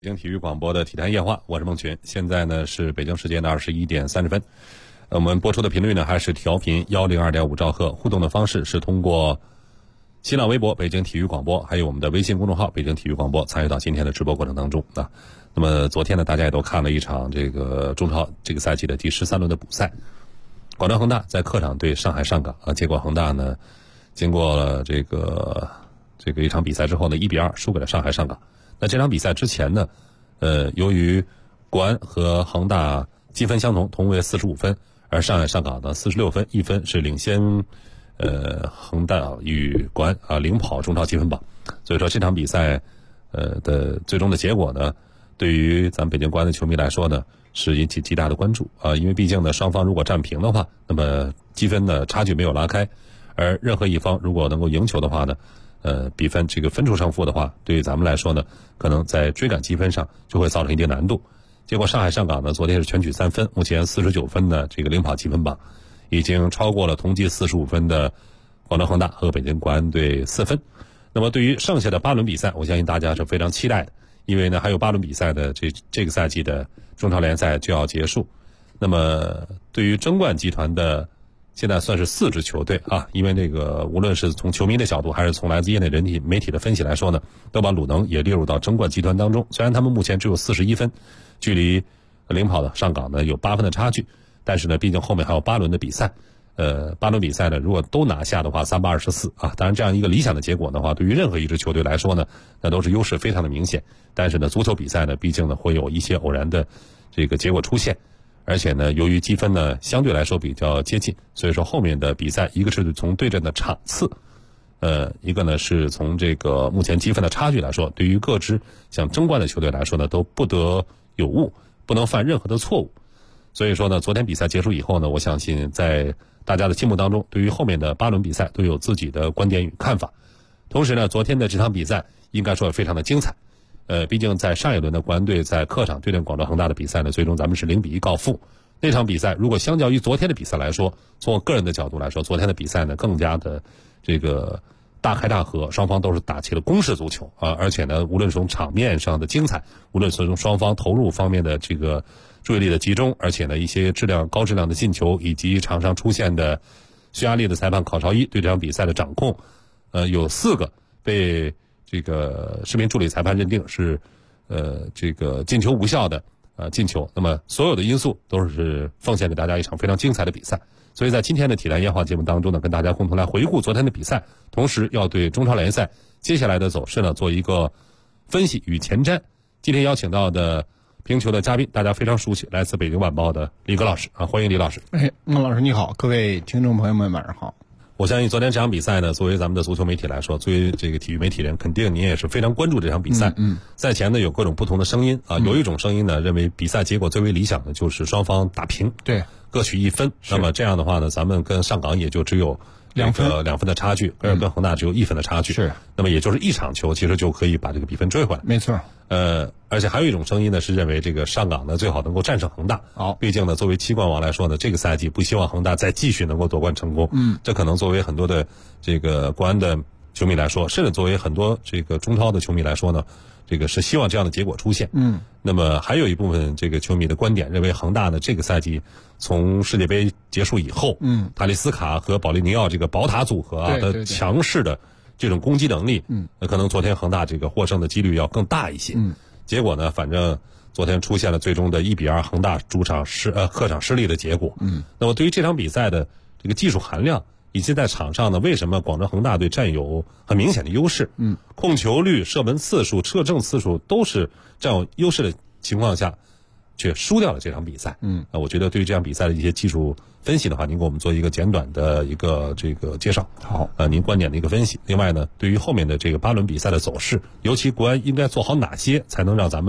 北京体育广播的体坛夜话，我是孟群。现在呢是北京时间的21点30分。我们播出的频率呢还是调频102.5兆赫，互动的方式是通过新浪微博北京体育广播，还有我们的微信公众号北京体育广播参与到今天的直播过程当中啊。那么昨天呢，大家也都看了一场这个中超这个赛季的第13轮的补赛，广州恒大在客场对上海上港啊，结果恒大呢经过了这个一场比赛之后呢，1-2输给了上海上港。那这场比赛之前呢，由于国安和恒大积分相同，同为45分，而上海上港呢46分，1分是领先恒大与国安啊领跑中超积分榜。所以说这场比赛的最终的结果呢，对于咱们北京国安的球迷来说呢，是引起极大的关注啊，因为毕竟呢双方如果战平的话，那么积分的差距没有拉开，而任何一方如果能够赢球的话呢，比分这个分出胜负的话，对于咱们来说呢，可能在追赶积分上就会造成一定难度。结果上海上港呢，昨天是全取3分，目前49分的这个领跑积分榜，已经超过了同积45分的广州恒大和北京国安队4分。那么对于剩下的8轮比赛，我相信大家是非常期待的，因为呢还有8轮比赛的这个赛季的中超联赛就要结束。那么对于争冠集团的现在算是4支球队啊，因为这个无论是从球迷的角度，还是从来自业内人体媒体的分析来说呢，都把鲁能也列入到争冠集团当中。虽然他们目前只有41分，距离领跑的上港呢有8分的差距，但是呢，毕竟后面还有8轮的比赛。8轮比赛呢，如果都拿下的话，38-24啊。当然，这样一个理想的结果的话，对于任何一支球队来说呢，那都是优势非常的明显。但是呢，足球比赛呢，毕竟呢会有一些偶然的这个结果出现。而且呢，由于积分呢相对来说比较接近，所以说后面的比赛，一个是从对阵的场次，一个呢是从这个目前积分的差距来说，对于各支想争冠的球队来说呢，都不得有误，不能犯任何的错误。所以说呢，昨天比赛结束以后呢，我相信在大家的心目当中，对于后面的8轮比赛都有自己的观点与看法。同时呢，昨天的这场比赛应该说也非常的精彩。毕竟在上一轮的国安队在客场对阵广州恒大的比赛呢，最终咱们是0-1告负。那场比赛如果相较于昨天的比赛来说，从我个人的角度来说，昨天的比赛呢更加的这个大开大合，双方都是打起了攻势足球啊，而且呢，无论从场面上的精彩，无论是从双方投入方面的这个注意力的集中，而且呢一些高质量的进球，以及场上出现的匈牙利的裁判考绍伊对这场比赛的掌控，有4个被这个视频助理裁判认定是这个进球无效的进球。那么所有的因素都是奉献给大家一场非常精彩的比赛。所以在今天的体坛夜话节目当中呢，跟大家共同来回顾昨天的比赛，同时要对中超联赛接下来的走势呢做一个分析与前瞻。今天邀请到的评球的嘉宾，大家非常熟悉，来自北京晚报的李戈老师啊，欢迎李老师。 孟老师你好，各位听众朋友们晚上好。 我相信昨天这场比赛呢，作为咱们的足球媒体来说，作为这个体育媒体人，肯定您也是非常关注这场比赛。赛前呢有各种不同的声音啊，有一种声音呢认为比赛结果最为理想的就是双方打平， 对， 各取1分。那么这样的话呢，咱们跟上港也就只有2分的差距，而跟恒大只有1分的差距。 是， 那么也就是一场球，其实就可以把这个比分追回来。 没错。 而且还有一种声音呢，是认为这个上港呢最好能够战胜恒大。 好， 毕竟呢，作为七冠王来说呢，这个赛季不希望恒大再继续能够夺冠成功。这可能作为很多的这个国安的球迷来说，甚至作为很多这个中超的球迷来说呢，这个是希望这样的结果出现。那么还有一部分这个球迷的观点认为，恒大呢这个赛季从世界杯结束以后，塔利斯卡和保利尼奥这个宝塔组合啊的强势的这种攻击能力，可能昨天恒大这个获胜的几率要更大一些。结果呢，反正昨天出现了最终的1-2恒大客场失利的结果。那么对于这场比赛的这个技术含量，以及在场上呢，为什么广州恒大队占有很明显的优势？控球率、射门次数、射正次数都是占有优势的情况下，却输掉了这场比赛。我觉得对于这场比赛的一些技术分析的话，您给我们做一个简短的一个这个介绍。 好， 您观点的一个分析。另外呢，对于后面的这个8轮比赛的走势，尤其国安应该做好哪些，才能让咱们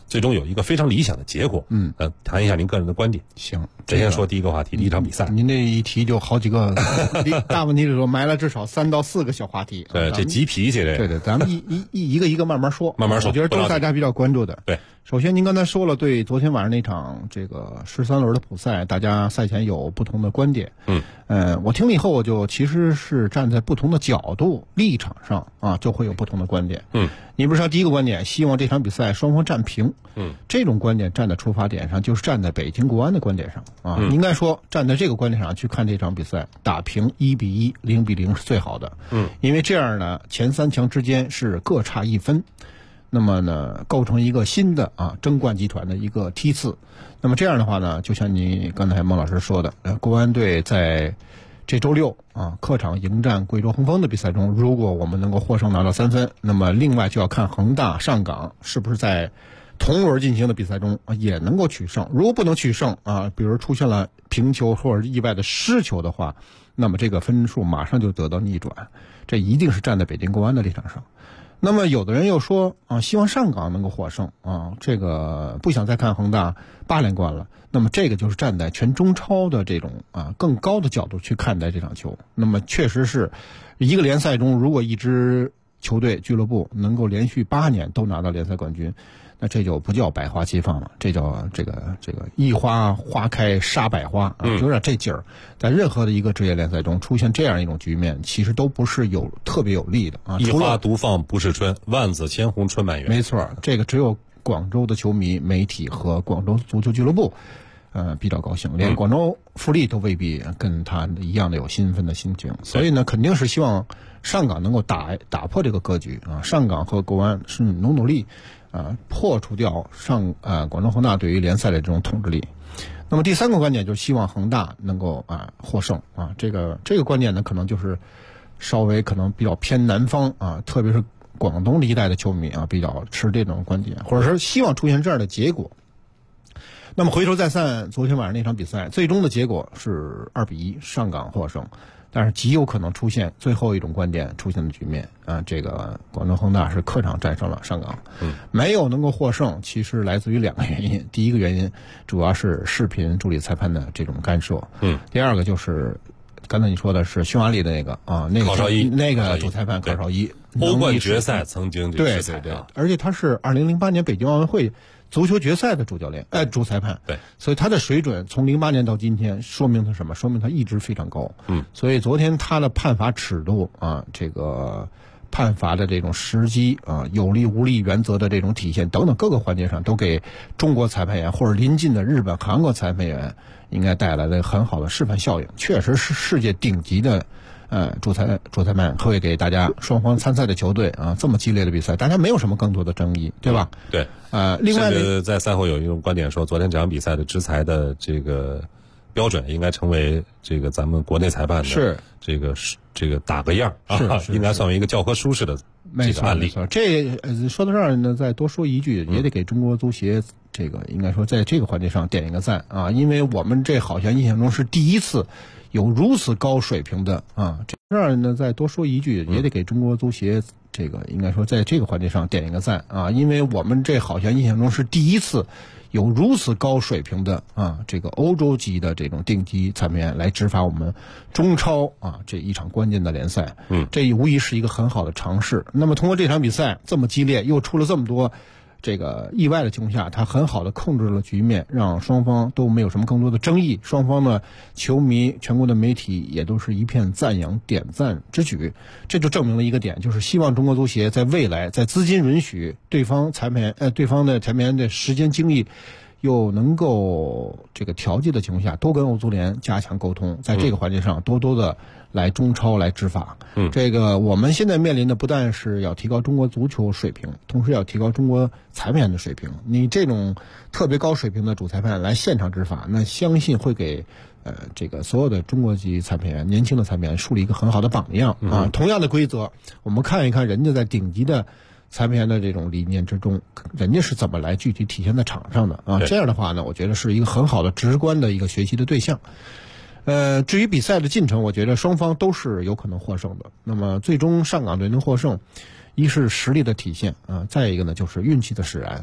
最终有一个非常理想的结果。谈一下您个人的观点。 行， 咱先说第一个话题，第一场比赛。 您这一提就好几个大问题里头埋了至少3到4个小话题。 对，这急脾气这。 对，咱们一个一个慢慢说， 慢慢说。 我觉得都是大家比较关注的。 对， 首先您刚才说了，对昨天晚上那场这个13轮的普赛，大家赛前有不同的观点。我听了以后，我就其实是站在不同的角度立场上啊，就会有不同的观点。你比如说第一个观点，希望这场比赛双方战平。这种观点站在出发点上，就是站在北京国安的观点上啊。应该说站在这个观点上去看这场比赛，打平1-1、0-0是最好的。因为这样呢，前3强之间是各差1分。那么呢，构成一个新的争冠集团的一个梯次。那么这样的话呢，就像你刚才孟老师说的，国安队在这周6客场迎战贵州恒丰的比赛中，如果我们能够获胜拿到3分，那么另外就要看恒大、上港是不是在同轮进行的比赛中也能够取胜。如果不能取胜比如出现了平球或者意外的失球的话，那么这个分数马上就得到逆转。这一定是站在北京国安的立场上。那么有的人又说希望上港能够获胜这个不想再看恒大8连冠了。那么这个就是站在全中超的这种更高的角度去看待这场球。那么确实是一个联赛中，如果一支球队俱乐部能够连续8年都拿到联赛冠军，那这就不叫百花齐放了，这叫这个一花花开杀百花有点这劲儿。在任何的一个职业联赛中出现这样一种局面，其实都不是特别有利的一花独放不是春，万紫千红春满园。 没错，这个只有广州的球迷、媒体和广州足球俱乐部比较高兴，连广州富力都未必跟他一样的有兴奋的心情。所以呢，肯定是希望上港能够打破这个格局上港和国安是努力破除掉广州恒大对于联赛的这种统治力。那么第3个观点就是希望恒大能够获胜这个观点呢，可能就是稍微可能比较偏南方特别是广东一带的球迷比较持这种观点，或者是希望出现这样的结果。那么回头再看昨天晚上那场比赛，最终的结果是2-1上港获胜，但是极有可能出现最后一种观点出现的局面这个广州恒大是客场战胜了上港。没有能够获胜，其实来自于2个原因。第一个原因主要是视频助理裁判的这种干涉。第二个就是刚才你说的是匈牙利的那个考绍伊那个主裁判考绍伊， 欧冠决赛曾经对，而且他是2008年北京奥运会足球决赛的主裁判。 对， 所以他的水准从08年到今天，说明他什么？说明他一直非常高。所以昨天他的判罚尺度这个判罚的这种时机有利无利原则的这种体现等等各个环节上，都给中国裁判员或者临近的日本、韩国裁判员应该带来了很好的示范效应。确实是世界顶级的主裁判会给大家双方参赛的球队这么激烈的比赛，大家没有什么更多的争议，对吧？ 对。 另外在赛后有一种观点说，昨天这场比赛的执裁的这个标准应该成为这个咱们国内裁判的这个打个样应该算为一个教科书式的这个案例。 没错，这说到这儿呢，再多说一句，也得给中国足协这个应该说在这个环节上点一个赞因为我们这好像印象中是第一次有如此高水平的这儿呢，再多说一句，也得给中国足协这个应该说在这个环节上点一个赞因为我们这好像印象中是第一次有如此高水平的这个欧洲级的这种顶级裁判员来执法我们中超这一场关键的联赛。这无疑是一个很好的尝试。那么通过这场比赛这么激烈，又出了这么多这个意外的情况下，他很好的控制了局面，让双方都没有什么更多的争议。双方的球迷、全国的媒体也都是一片赞扬、点赞之举。这就证明了一个点，就是希望中国足协在未来，在资金允许、对方的裁判员的时间精力又能够这个调剂的情况下，多跟欧足联加强沟通，在这个环节上多多的来中超来执法。这个我们现在面临的不但是要提高中国足球水平，同时要提高中国裁判员的水平。你这种特别高水平的主裁判来现场执法，那相信会给这个所有的中国籍裁判员、年轻的裁判员树立一个很好的榜样同样的规则，我们看一看人家在顶级的裁判员的这种理念之中，人家是怎么来具体体现在场上的这样的话呢，我觉得是一个很好的直观的一个学习的对象。至于比赛的进程，我觉得双方都是有可能获胜的。那么最终上港队能获胜，一是实力的体现再一个呢就是运气的使然。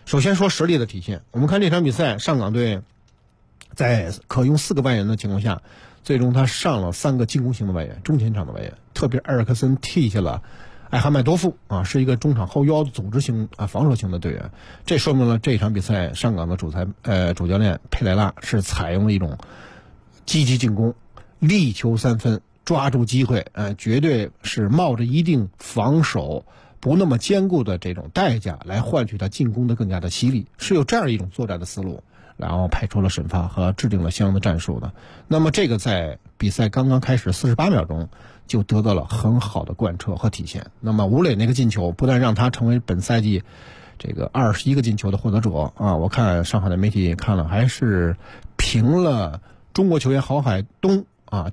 首先说实力的体现，我们看这场比赛，上港队在可用4个外援的情况下，最终他上了3个进攻型的外援，中前场的外援，特别埃尔克森替下了艾哈迈多夫啊，是一个中场后腰组织型防守型的队员。这说明了这场比赛上港的主教练佩莱拉是采用了一种积极进攻、力求3分、抓住机会，绝对是冒着一定防守不那么坚固的这种代价来换取他进攻的更加的犀利，是有这样一种作战的思路，然后派出了审罚和制定了相应的战术的。那么这个在比赛刚刚开始48秒钟就得到了很好的贯彻和体现。那么吴磊那个进球不但让他成为本赛季这个21个进球的获得者啊，我看上海的媒体看了还是平了中国球员郝海东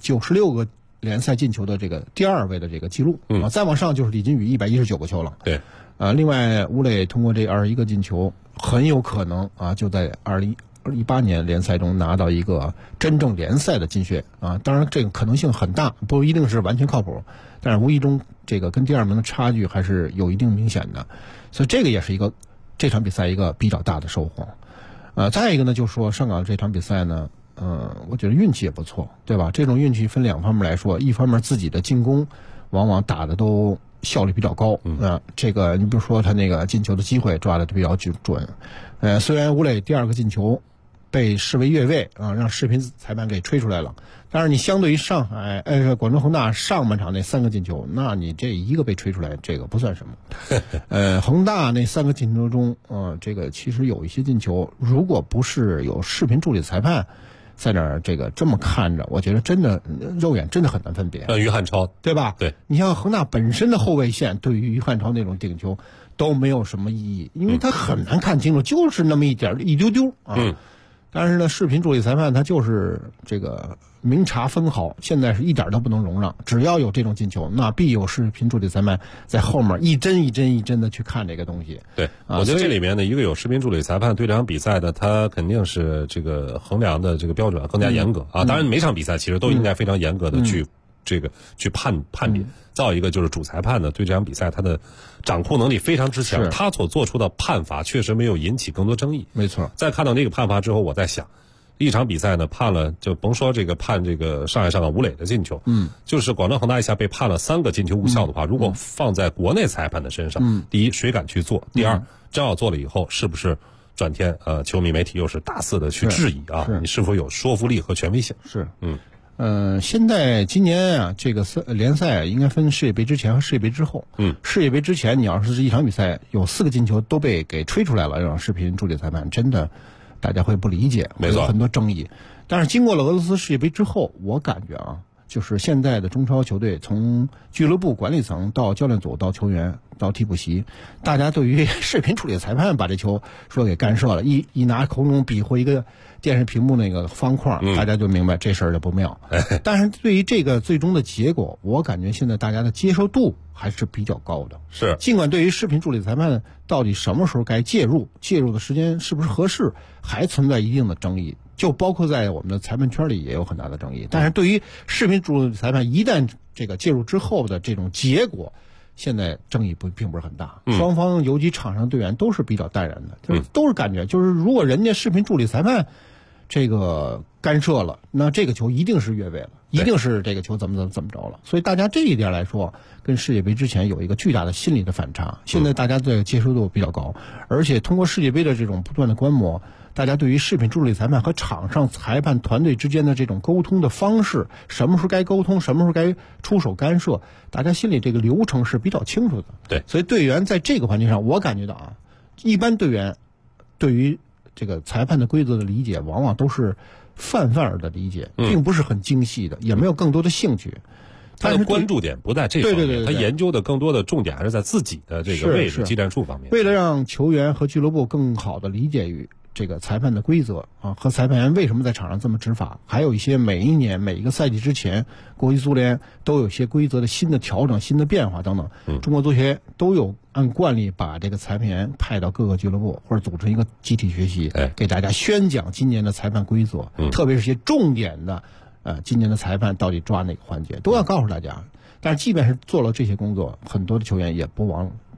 96个联赛进球的这个第2位的这个记录再往上就是李金羽119个球了。 对， 另外吴磊通过这21个进球，很有可能就在2018年联赛中拿到一个真正联赛的金靴当然这个可能性很大，不一定是完全靠谱，但是无意中这个跟第2名的差距还是有一定明显的，所以这个也是这场比赛一个比较大的收获。再一个呢，就是说上港这场比赛呢。我觉得运气也不错，对吧？这种运气分2方面来说，一方面自己的进攻往往打的都效率比较高，这个你比如说他那个进球的机会抓的比较准，虽然吴磊第2个进球被视为越位让视频裁判给吹出来了，但是你相对于广州恒大上半场那3个进球，那你这1个被吹出来，这个不算什么。恒大那3个进球中，这个其实有一些进球，如果不是有视频助理裁判在那儿这么看着，我觉得真的肉眼真的很难分别。 于汉超， 对吧？ 对， 你像恒大本身的后卫线对于于汉超那种顶球都没有什么意义，因为他很难看清楚，就是那么一丢丢但是呢，视频助理裁判他就是这个明察分毫，现在是一点都不能容让，只要有这种进球，那必有视频助理裁判在后面一帧一帧的去看这个东西。 对，我觉得这里面呢，一个有视频助理裁判对这场比赛的，他肯定是这个衡量的这个标准更加严格当然每场比赛其实都应该非常严格的去判别。再有一个就是主裁判呢，对这场比赛他的掌控能力非常之强，他所做出的判罚确实没有引起更多争议。 没错。 在看到那个判罚之后，我在想，一场比赛呢判了，就甭说这个判这个上港吴磊的进球，就是广州恒大一下被判了3个进球无效的话，如果放在国内裁判的身上，第一谁敢去做？第二，真要做了以后，是不是转天球迷媒体又是大肆的去质疑你是否有说服力和权威性？ 是，现在今年这个联赛应该分世界杯之前和世界杯之后。世界杯之前，你要是一场比赛有4个进球都被给吹出来了，让视频助理裁判真的大家会不理解，会有很多争议。但是经过了俄罗斯世界杯之后，我感觉就是现在的中超球队，从俱乐部管理层到教练组到球员到替补席，大家对于视频处理裁判把这球说给干涉了，一拿口中比划一个电视屏幕那个方框，大家就明白这事儿就不妙。但是对于这个最终的结果，我感觉现在大家的接受度还是比较高的。 是， 尽管对于视频助理裁判到底什么时候该介入的时间是不是合适，还存在一定的争议。就包括在我们的裁判圈里也有很大的争议，但是对于视频助理裁判一旦这个介入之后的这种结果，现在争议并不是很大，双方尤其场上队员都是比较淡然的，就是都是感觉就是如果人家视频助理裁判这个干涉了，那这个球一定是越位了，一定是这个球怎么着了，所以大家这一点来说，跟世界杯之前有一个巨大的心理的反差。现在大家的接受度比较高，而且通过世界杯的这种不断的观摩，大家对于视频助理裁判和场上裁判团队之间的这种沟通的方式，什么时候该沟通，什么时候该出手干涉，大家心里这个流程是比较清楚的。 对， 所以队员在这个环节上，我感觉到一般队员对于这个裁判的规则的理解，往往都是泛泛的理解，并不是很精细的，也没有更多的兴趣。 他的关注点不在这方面， 对， 他研究的更多的重点还是在自己的这个位置、技战术方面。 为了让球员和俱乐部更好的理解于这个裁判的规则和裁判员为什么在场上这么执法，还有一些每一年每一个赛季之前，国际足联都有一些规则的新的调整、新的变化等等。中国足协都有按惯例把这个裁判员派到各个俱乐部或者组成一个集体学习，给大家宣讲今年的裁判规则，特别是些重点的今年的裁判到底抓哪个环节，都要告诉大家。但是即便是做了这些工作，很多的球员也不往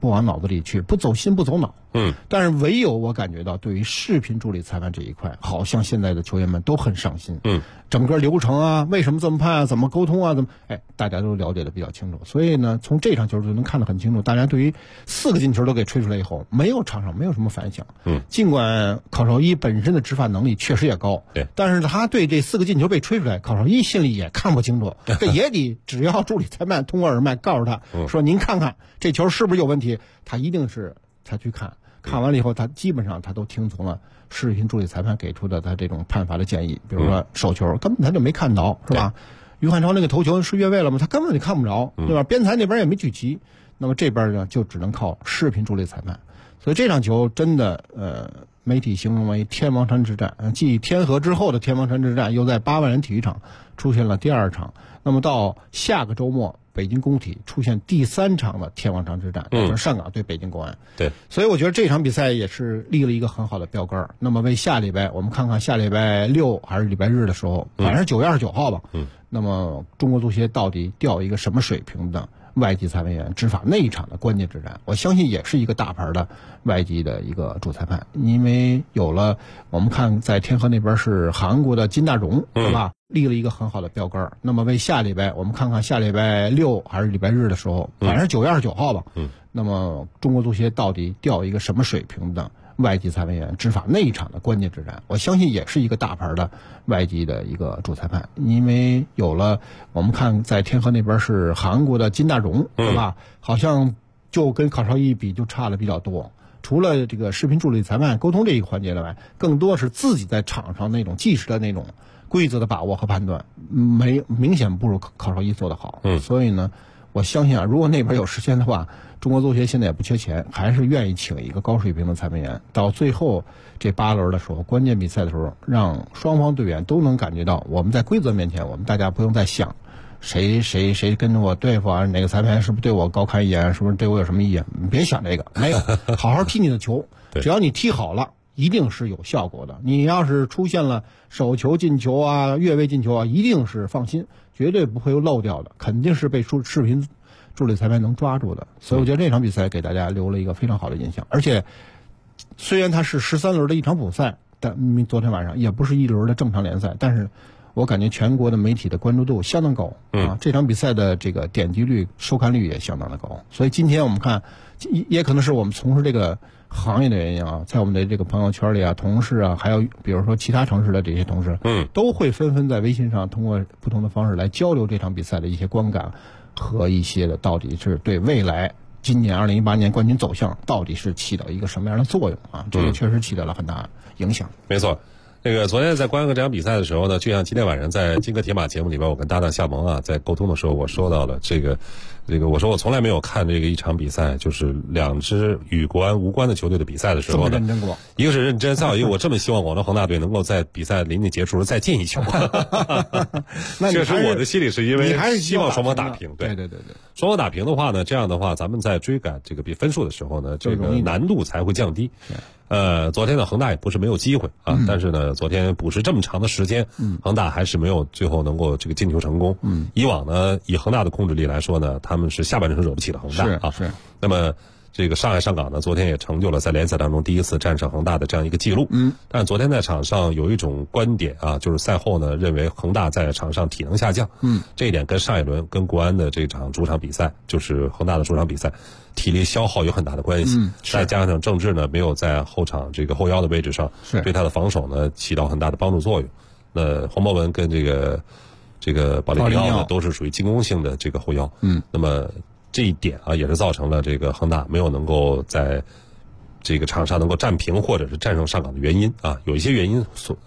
不往脑子里去，不走心不走脑。但是唯有我感觉到，对于视频助理裁判这一块，好像现在的球员们都很上心。整个流程啊，为什么这么判啊，怎么沟通啊，大家都了解的比较清楚。所以呢，从这场球就能看得很清楚，大家对于4个进球都给吹出来以后，场上没有什么反响。尽管考绍伊本身的执法能力确实也高， 对， 但是他对这4个进球被吹出来，考绍伊心里也看不清楚，这也得只要助理裁判通过耳麦告诉他说，您看看这球是不是有问题，他一定是才去看。看完了以后，他基本上他都听从了视频助理裁判给出的他这种判罚的建议，比如说手球根本他就没看到，是吧？于汉超那个头球是越位了吗？他根本就看不着，对吧？边裁那边也没举旗，那么这边呢就只能靠视频助理裁判。所以这场球真的媒体形容为天王山之战，继天河之后的天王山之战又在8万人体育场出现了第2场。那么到下个周末，北京工体出现第3场的天王山之战，就是上港对北京国安。 对， 所以我觉得这场比赛也是立了一个很好的标杆。那么为下礼拜，我们看看下礼拜6还是礼拜日的时候，反正9月29号吧。那么中国足协到底调一个什么水平的外籍裁判员执法那一场的关键之战，我相信也是一个大牌的外籍的一个主裁判，因为有了我们看在天河那边是韩国的金大荣，是吧？立了一个很好的标杆。那么为下礼拜，我们看看下礼拜6还是礼拜日的时候，反正9月29号吧。那么中国足协到底调一个什么水平的外籍裁判员执法那一场的关键之战，我相信也是一个大牌的外籍的一个主裁判，因为有了我们看在天河那边是韩国的金大荣，是吧？好像就跟考绍伊比就差了比较多。除了这个视频助理裁判沟通这一个环节之外，更多是自己在场上那种即时的那种规则的把握和判断，明显不如考绍伊做得好。所以呢，我相信啊，如果那边有时间的话，中国足协现在也不缺钱，还是愿意请一个高水平的裁判员，到最后这8轮的时候，关键比赛的时候，让双方队员都能感觉到，我们在规则面前，我们大家不用再想谁跟着我对付啊，哪个裁判员是不是对我高看一眼，是不是对我有什么意见？你别想这个，没有，好好踢你的球，只要你踢好了，一定是有效果的。你要是出现了手球进球啊、越位进球啊，一定是放心，绝对不会有漏掉的，肯定是被视频助理裁判能抓住的。所以我觉得这场比赛给大家留了一个非常好的印象。而且虽然它是13轮的一场补赛，但昨天晚上也不是1轮的正常联赛，但是我感觉全国的媒体的关注度相当高啊！这场比赛的这个点击率、收看率也相当的高。所以今天我们看，也可能是我们从事这个行业的原因啊，在我们的这个朋友圈里啊、同事啊，还有比如说其他城市的这些同事，都会纷纷在微信上通过不同的方式来交流这场比赛的一些观感和一些的到底是对未来今年2018年冠军走向到底是起到一个什么样的作用啊？这个确实起到了很大影响。 没错。这个昨天在观看这场比赛的时候呢，就像今天晚上在金戈铁马节目里边，我跟搭档夏萌啊在沟通的时候，我说到了这个，我说我从来没有看这个一场比赛，就是2支与国安无关的球队的比赛的时候呢， 认真过， 一个是认真，再有一个我这么希望广州恒大队能够在比赛临近结束时再进一球。确实，我的心里是因为你还是希望双方打平， 对， 双方打平的话呢，这样的话咱们在追赶这个比分数的时候呢，这个难度才会降低。昨天呢，恒大也不是没有机会啊，但是呢，昨天补时这么长的时间，恒大还是没有最后能够这个进球成功。以往呢，以恒大的控制力来说呢，他们是下半场惹不起的恒大啊。 是。 那么这个上海上港呢，昨天也成就了在联赛当中第一次战胜恒大的这样一个记录。但昨天在场上有一种观点啊，就是赛后呢认为恒大在场上体能下降。这一点跟上一轮跟国安的这场主场比赛，就是恒大的主场比赛，体力消耗有很大的关系。再加上郑智呢没有在后场这个后腰的位置上，对他的防守呢起到很大的帮助作用。那黄博文跟这个保利尼奥呢都是属于进攻性的这个后腰。那么这一点啊，也是造成了这个恒大没有能够在这个场上能够战平或者是战胜上港的原因啊，有一些原因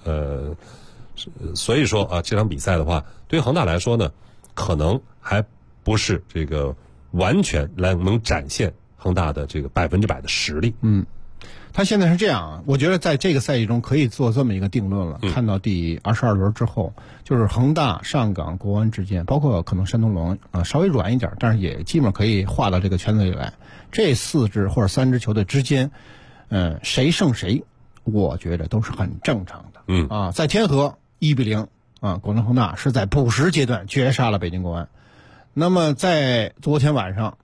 所以说啊，这场比赛的话，对于恒大来说呢，可能还不是这个完全能展现恒大的这个100%的实力。 他现在是这样啊，我觉得在这个赛季中可以做这么一个定论了。看到第22轮之后，就是恒大、上港、国安之间，包括可能山东鲁能稍微软一点，但是也基本可以划到这个圈子里来。这4支或者3支球队之间，谁胜谁，我觉得都是很正常的。在天河1-0啊，广州恒大是在补时阶段绝杀了北京国安。那么在昨天晚上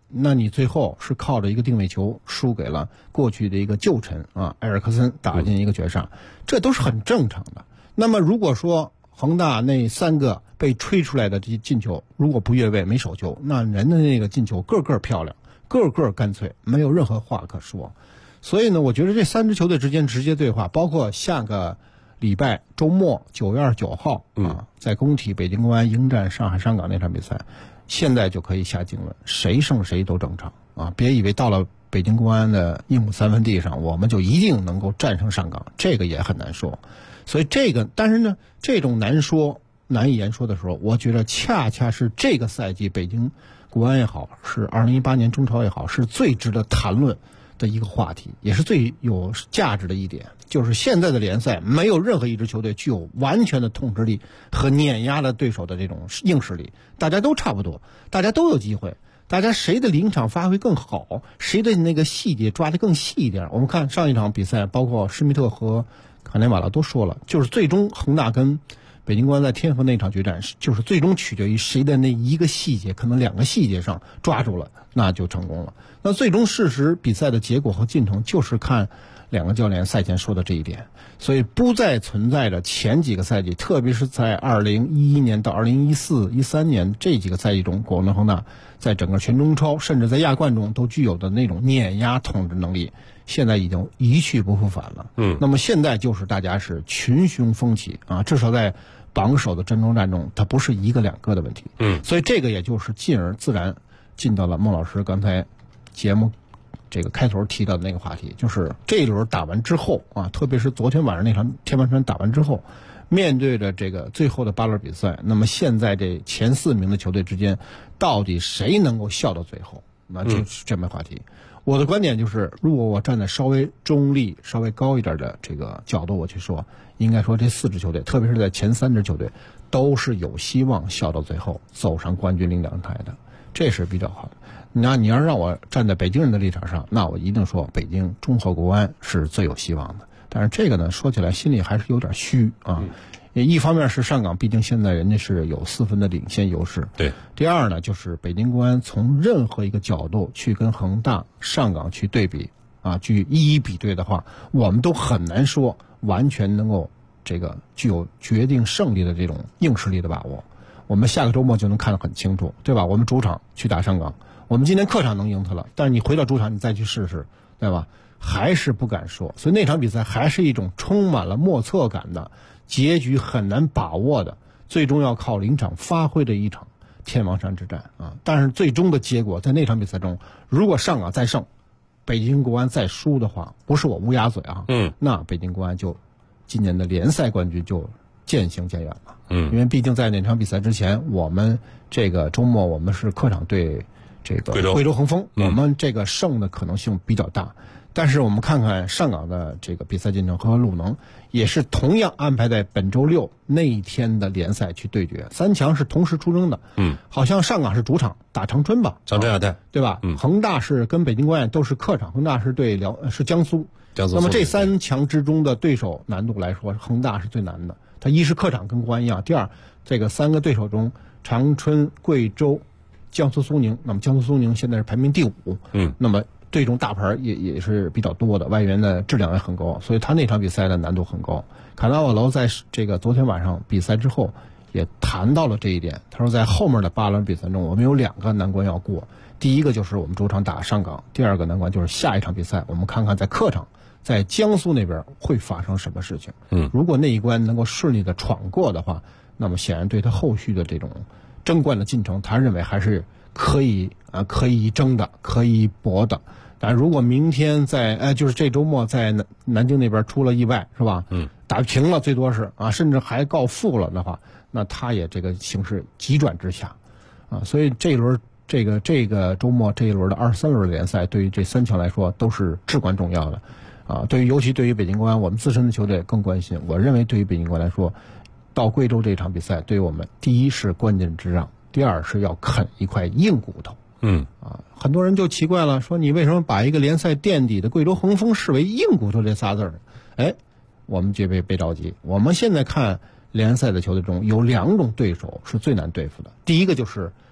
那你最后是靠着一个定位球输给了过去的一个旧臣啊埃尔克森，打进一个绝杀，这都是很正常的。那么如果说恒大那3个被吹出来的这些进球，如果不越位没手球，那人的那个进球个个漂亮，个个干脆，没有任何话可说。所以呢，我觉得这3支球队之间直接对话，包括下个礼拜周末9月29号啊，在工体北京国安迎战上海上港那场比赛，现在就可以下定论，谁胜谁都正常啊！别以为到了北京国安的一亩3分地上，我们就一定能够战胜上港，这个也很难说。所以但是呢，这种难以言说的时候，我觉得恰恰是这个赛季北京国安也好，是2018年中超也好，是最值得谈论的一个话题，也是最有价值的一点，就是现在的联赛没有任何一支球队具有完全的统治力和碾压了对手的这种硬实力，大家都差不多，大家都有机会，大家谁的临场发挥更好，谁的那个细节抓得更细一点。我们看上一场比赛，包括施密特和卡内马拉都说了，就是最终恒大跟北京国安在天河那场决战，就是最终取决于谁的那一个细节，可能2个细节上抓住了，那就成功了。那最终事实比赛的结果和进程，就是看2个教练赛前说的这一点。所以不再存在着前几个赛季，特别是在2011年到2014、13年这几个赛季中，广东恒大在整个全中超甚至在亚冠中都具有的那种碾压统治能力，现在已经一去不复返了。那么现在就是大家是群雄风起啊，至少在榜首的争战中，它不是1个2个的问题。所以这个也就是进而自然进到了孟老师刚才节目这个开头提到的那个话题，就是这一轮打完之后啊，特别是昨天晚上那场天盘川打完之后，面对着这个最后的8轮比赛，那么现在这前4名的球队之间，到底谁能够笑到最后？那就是这么话题。我的观点就是，如果我站在稍微中立、稍微高一点的这个角度我去说，应该说这4支球队，特别是在前3支球队，都是有希望笑到最后，走上冠军领奖台的，这是比较好的。那你要让我站在北京人的立场上，那我一定说北京中赫国安是最有希望的。但是这个呢，说起来心里还是有点虚啊。一方面是上港，毕竟现在人家是有4分的领先优势。 对。 第二呢，就是北京国安从任何一个角度去跟恒大、上港去对比啊，去一一比对的话，我们都很难说完全能够这个具有决定胜利的这种硬实力的把握。我们下个周末就能看得很清楚，对吧？我们主场去打上港，我们今天客场能赢他了，但是你回到主场你再去试试，对吧？还是不敢说。所以那场比赛还是一种充满了莫测感的，结局很难把握的，最终要靠临场发挥的一场天王山之战啊！但是最终的结果在那场比赛中，如果上港再胜，北京国安再输的话，不是我乌鸦嘴啊，那北京国安就今年的联赛冠军就渐行渐远了。因为毕竟在那场比赛之前，我们这个周末我们是客场对这个贵州恒丰，我们这个胜的可能性比较大。但是我们看看上港的这个比赛进程和鲁能也是同样安排在本周6那一天的联赛去对决，3强是同时出征的。好像上港是主场打长春吧， 长春亚泰， 对吧？恒大是跟北京国安都是客场，恒大是对是江苏。那么这3强之中的对手难度来说，恒大是最难的。他一是客场跟国安一样，第二这个3个对手中，长春、贵州、江苏苏宁，那么江苏苏宁现在是排名第5。那么这种大牌也是比较多的，外援的质量也很高，所以他那场比赛的难度很高。卡纳瓦罗在这个昨天晚上比赛之后也谈到了这一点，他说在后面的8轮比赛中，我们有2个难关要过，第一个就是我们主场打上港，第二个难关就是下一场比赛我们看看在客场在江苏那边会发生什么事情。如果那一关能够顺利的闯过的话，那么显然对他后续的这种争冠的进程，他认为还是可以争的，可以搏的。但如果明天就是这周末在南京那边出了意外，是吧？打平了最多是啊，甚至还告负了的话，那他也这个形势急转直下啊。所以这一轮这个周末这一轮的23轮联赛，对于这3强来说都是至关重要的啊。尤其对于北京国安，我们自身的球队更关心。我认为对于北京国安来说，到贵州这场比赛，对于我们第一是关键之仗，第二是要啃一块硬骨头。很多人就奇怪了，说你为什么把一个联赛垫底的贵州恒丰视为硬骨头这仨字儿？我们别着急，我们现在看联赛的球队中有2种对手是最难对付的。第一个就是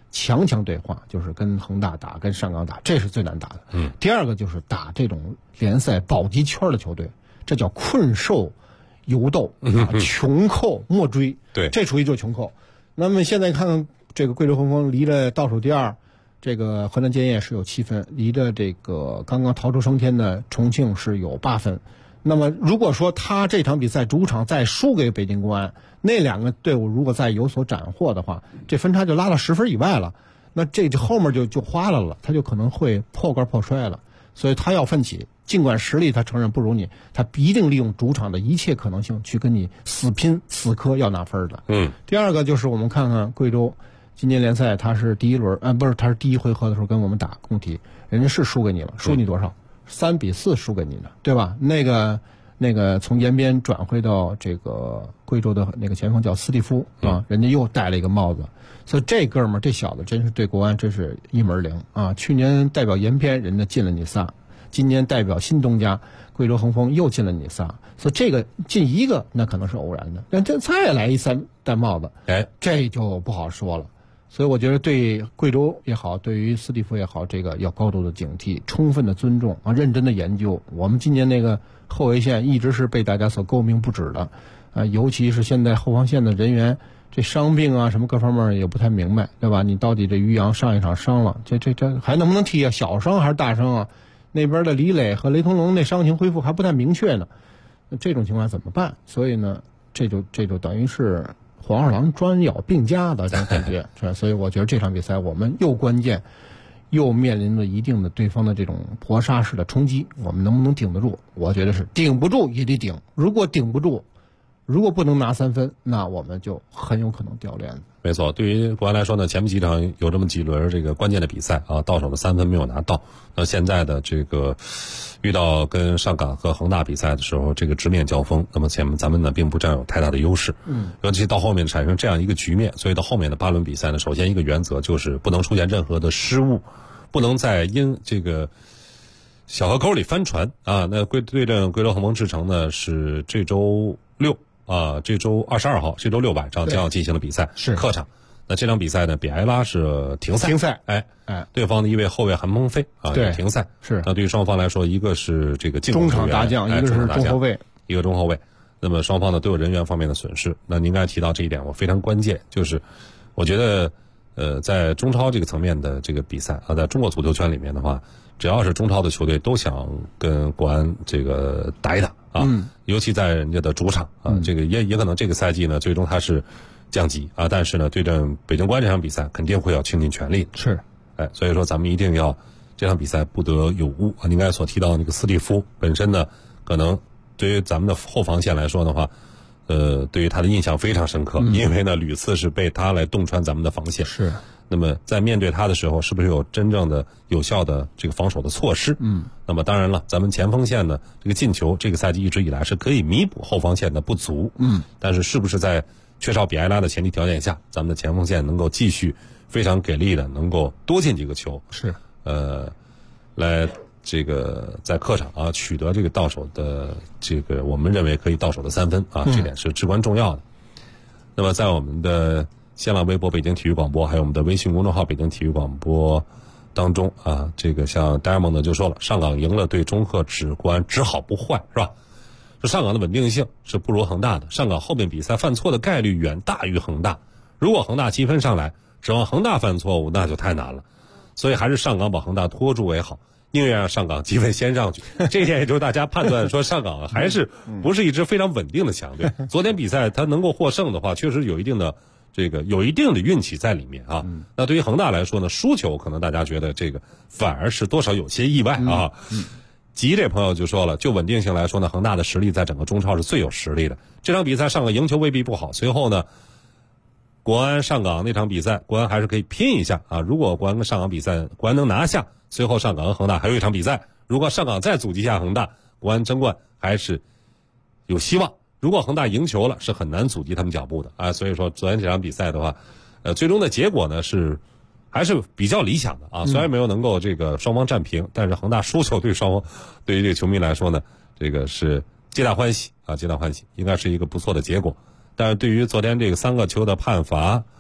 强对话，就是跟恒大打，跟上港打，这是最难打的。第二个就是打这种联赛保级圈的球队，这叫困兽犹斗穷寇莫追。 对， 这属于就是穷寇。那么现在看看这个贵州恒丰离了倒数第2，这个河南建业是有7分，离着这个刚刚逃出升天的重庆是有8分。那么如果说他这场比赛主场再输给北京国安，那2个队伍如果再有所斩获的话，这分差就拉到10分以外了，那这后面就花了，他就可能会破罐破摔了。所以他要奋起，尽管实力他承认不如你，他一定利用主场的一切可能性去跟你死拼死磕要拿分的。第二个就是我们看看贵州今年联赛，他是第1轮他是第1回合的时候跟我们打工体，人家是输给你了，输你多少？3-4输给你的，对吧？那个从延边转会到这个贵州的那个前锋叫斯蒂夫啊，人家又戴了一个帽子，所以这哥们儿这小子真是对国安真是一门灵啊！去年代表延边人家进了你仨，今年代表新东家贵州恒丰又进了你仨，所以这个进一个那可能是偶然的，但这再来一3戴帽子，这就不好说了。所以我觉得对贵州也好，对于斯蒂夫也好，这个要高度的警惕，充分的尊重啊，认真的研究。我们今年那个后卫线一直是被大家所诟病不止的，尤其是现在后防线的人员，这伤病啊什么各方面也不太明白，对吧？你到底这于洋上一场伤了，这还能不能踢啊？小伤还是大伤啊？那边的李磊和雷腾龙那伤情恢复还不太明确呢，这种情况怎么办？所以呢，这就等于是黄二郎专咬并夹的这种感觉，所以我觉得这场比赛我们又关键，又面临着一定的对方的这种搏杀式的冲击，我们能不能顶得住？我觉得是顶不住也得顶，如果顶不住，如果不能拿3分，那我们就很有可能掉链子。 没错，对于国安来说呢，前面几场有这么几轮这个关键的比赛啊，到手的3分没有拿到。那现在的这个遇到跟上港和恒大比赛的时候，这个直面交锋，那么咱们呢并不占有太大的优势。尤其到后面产生这样一个局面，所以到后面的8轮比赛呢，首先一个原则就是不能出现任何的失误，不能再因这个小河沟里翻船啊。那对阵贵州恒丰智诚呢是这周6。这周22号，这周6晚上将要进行的比赛是客场。那这场比赛呢，比埃拉是停赛，对方的一位后卫韩鹏飞也停赛。 是。 那对于双方来说，一个是这个中场大将，一个是中后卫， 一个中后卫。那么双方呢都有人员方面的损失。那您刚才提到这一点，我非常关键，就是我觉得在中超这个层面的这个比赛在中国足球圈里面的话，只要是中超的球队都想跟国安这个打一打尤其在人家的主场这个也可能这个赛季呢最终他是降级但是呢对阵北京国安这场比赛肯定会要倾尽全力， 是所以说咱们一定要这场比赛不得有误您刚才所提到那个斯蒂夫本身呢，可能对于咱们的后防线来说的话对于他的印象非常深刻，因为呢屡次是被他来洞穿咱们的防线。 是。 那么在面对他的时候，是不是有真正的有效的这个防守的措施？那么当然了，咱们前锋线呢，这个进球这个赛季一直以来是可以弥补后防线的不足。但是不是在缺少比埃拉的前提条件下，咱们的前锋线能够继续非常给力的，能够多进几个球？ 是。 来这个在客场取得这个到手的这个我们认为可以到手的3分这点是至关重要的。那么在我们的新浪微博北京体育广播，还有我们的微信公众号北京体育广播当中这个像戴尔蒙呢就说了，上港赢了对中赫国安只好不坏，是吧？说上港的稳定性是不如恒大的，上港后面比赛犯错的概率远大于恒大，如果恒大积分上来，指望恒大犯错误那就太难了，所以还是上港把恒大拖住为好，宁愿让上港积分先上去。这一点也就是大家判断说上港还是不是一支非常稳定的强队。昨天比赛他能够获胜的话，确实有一定的运气在里面那对于恒大来说呢，输球可能大家觉得这个反而是多少有些意外吉这朋友就说了，就稳定性来说呢，恒大的实力在整个中超是最有实力的。这场比赛上港赢球未必不好，随后呢国安上港那场比赛，国安还是可以拼一下如果国安跟上港比赛国安能拿下，随后上港和恒大还有一场比赛，如果上港再阻击下恒大，国安争冠还是有希望。如果恒大赢球了，是很难阻击他们脚步的所以说昨天这场比赛的话最终的结果呢是还是比较理想的虽然没有能够这个双方战平，但是恒大输球对双方对于这个球迷来说呢，这个是皆大欢喜皆大欢喜，应该是一个不错的结果。但是对于昨天这个3个球的判罚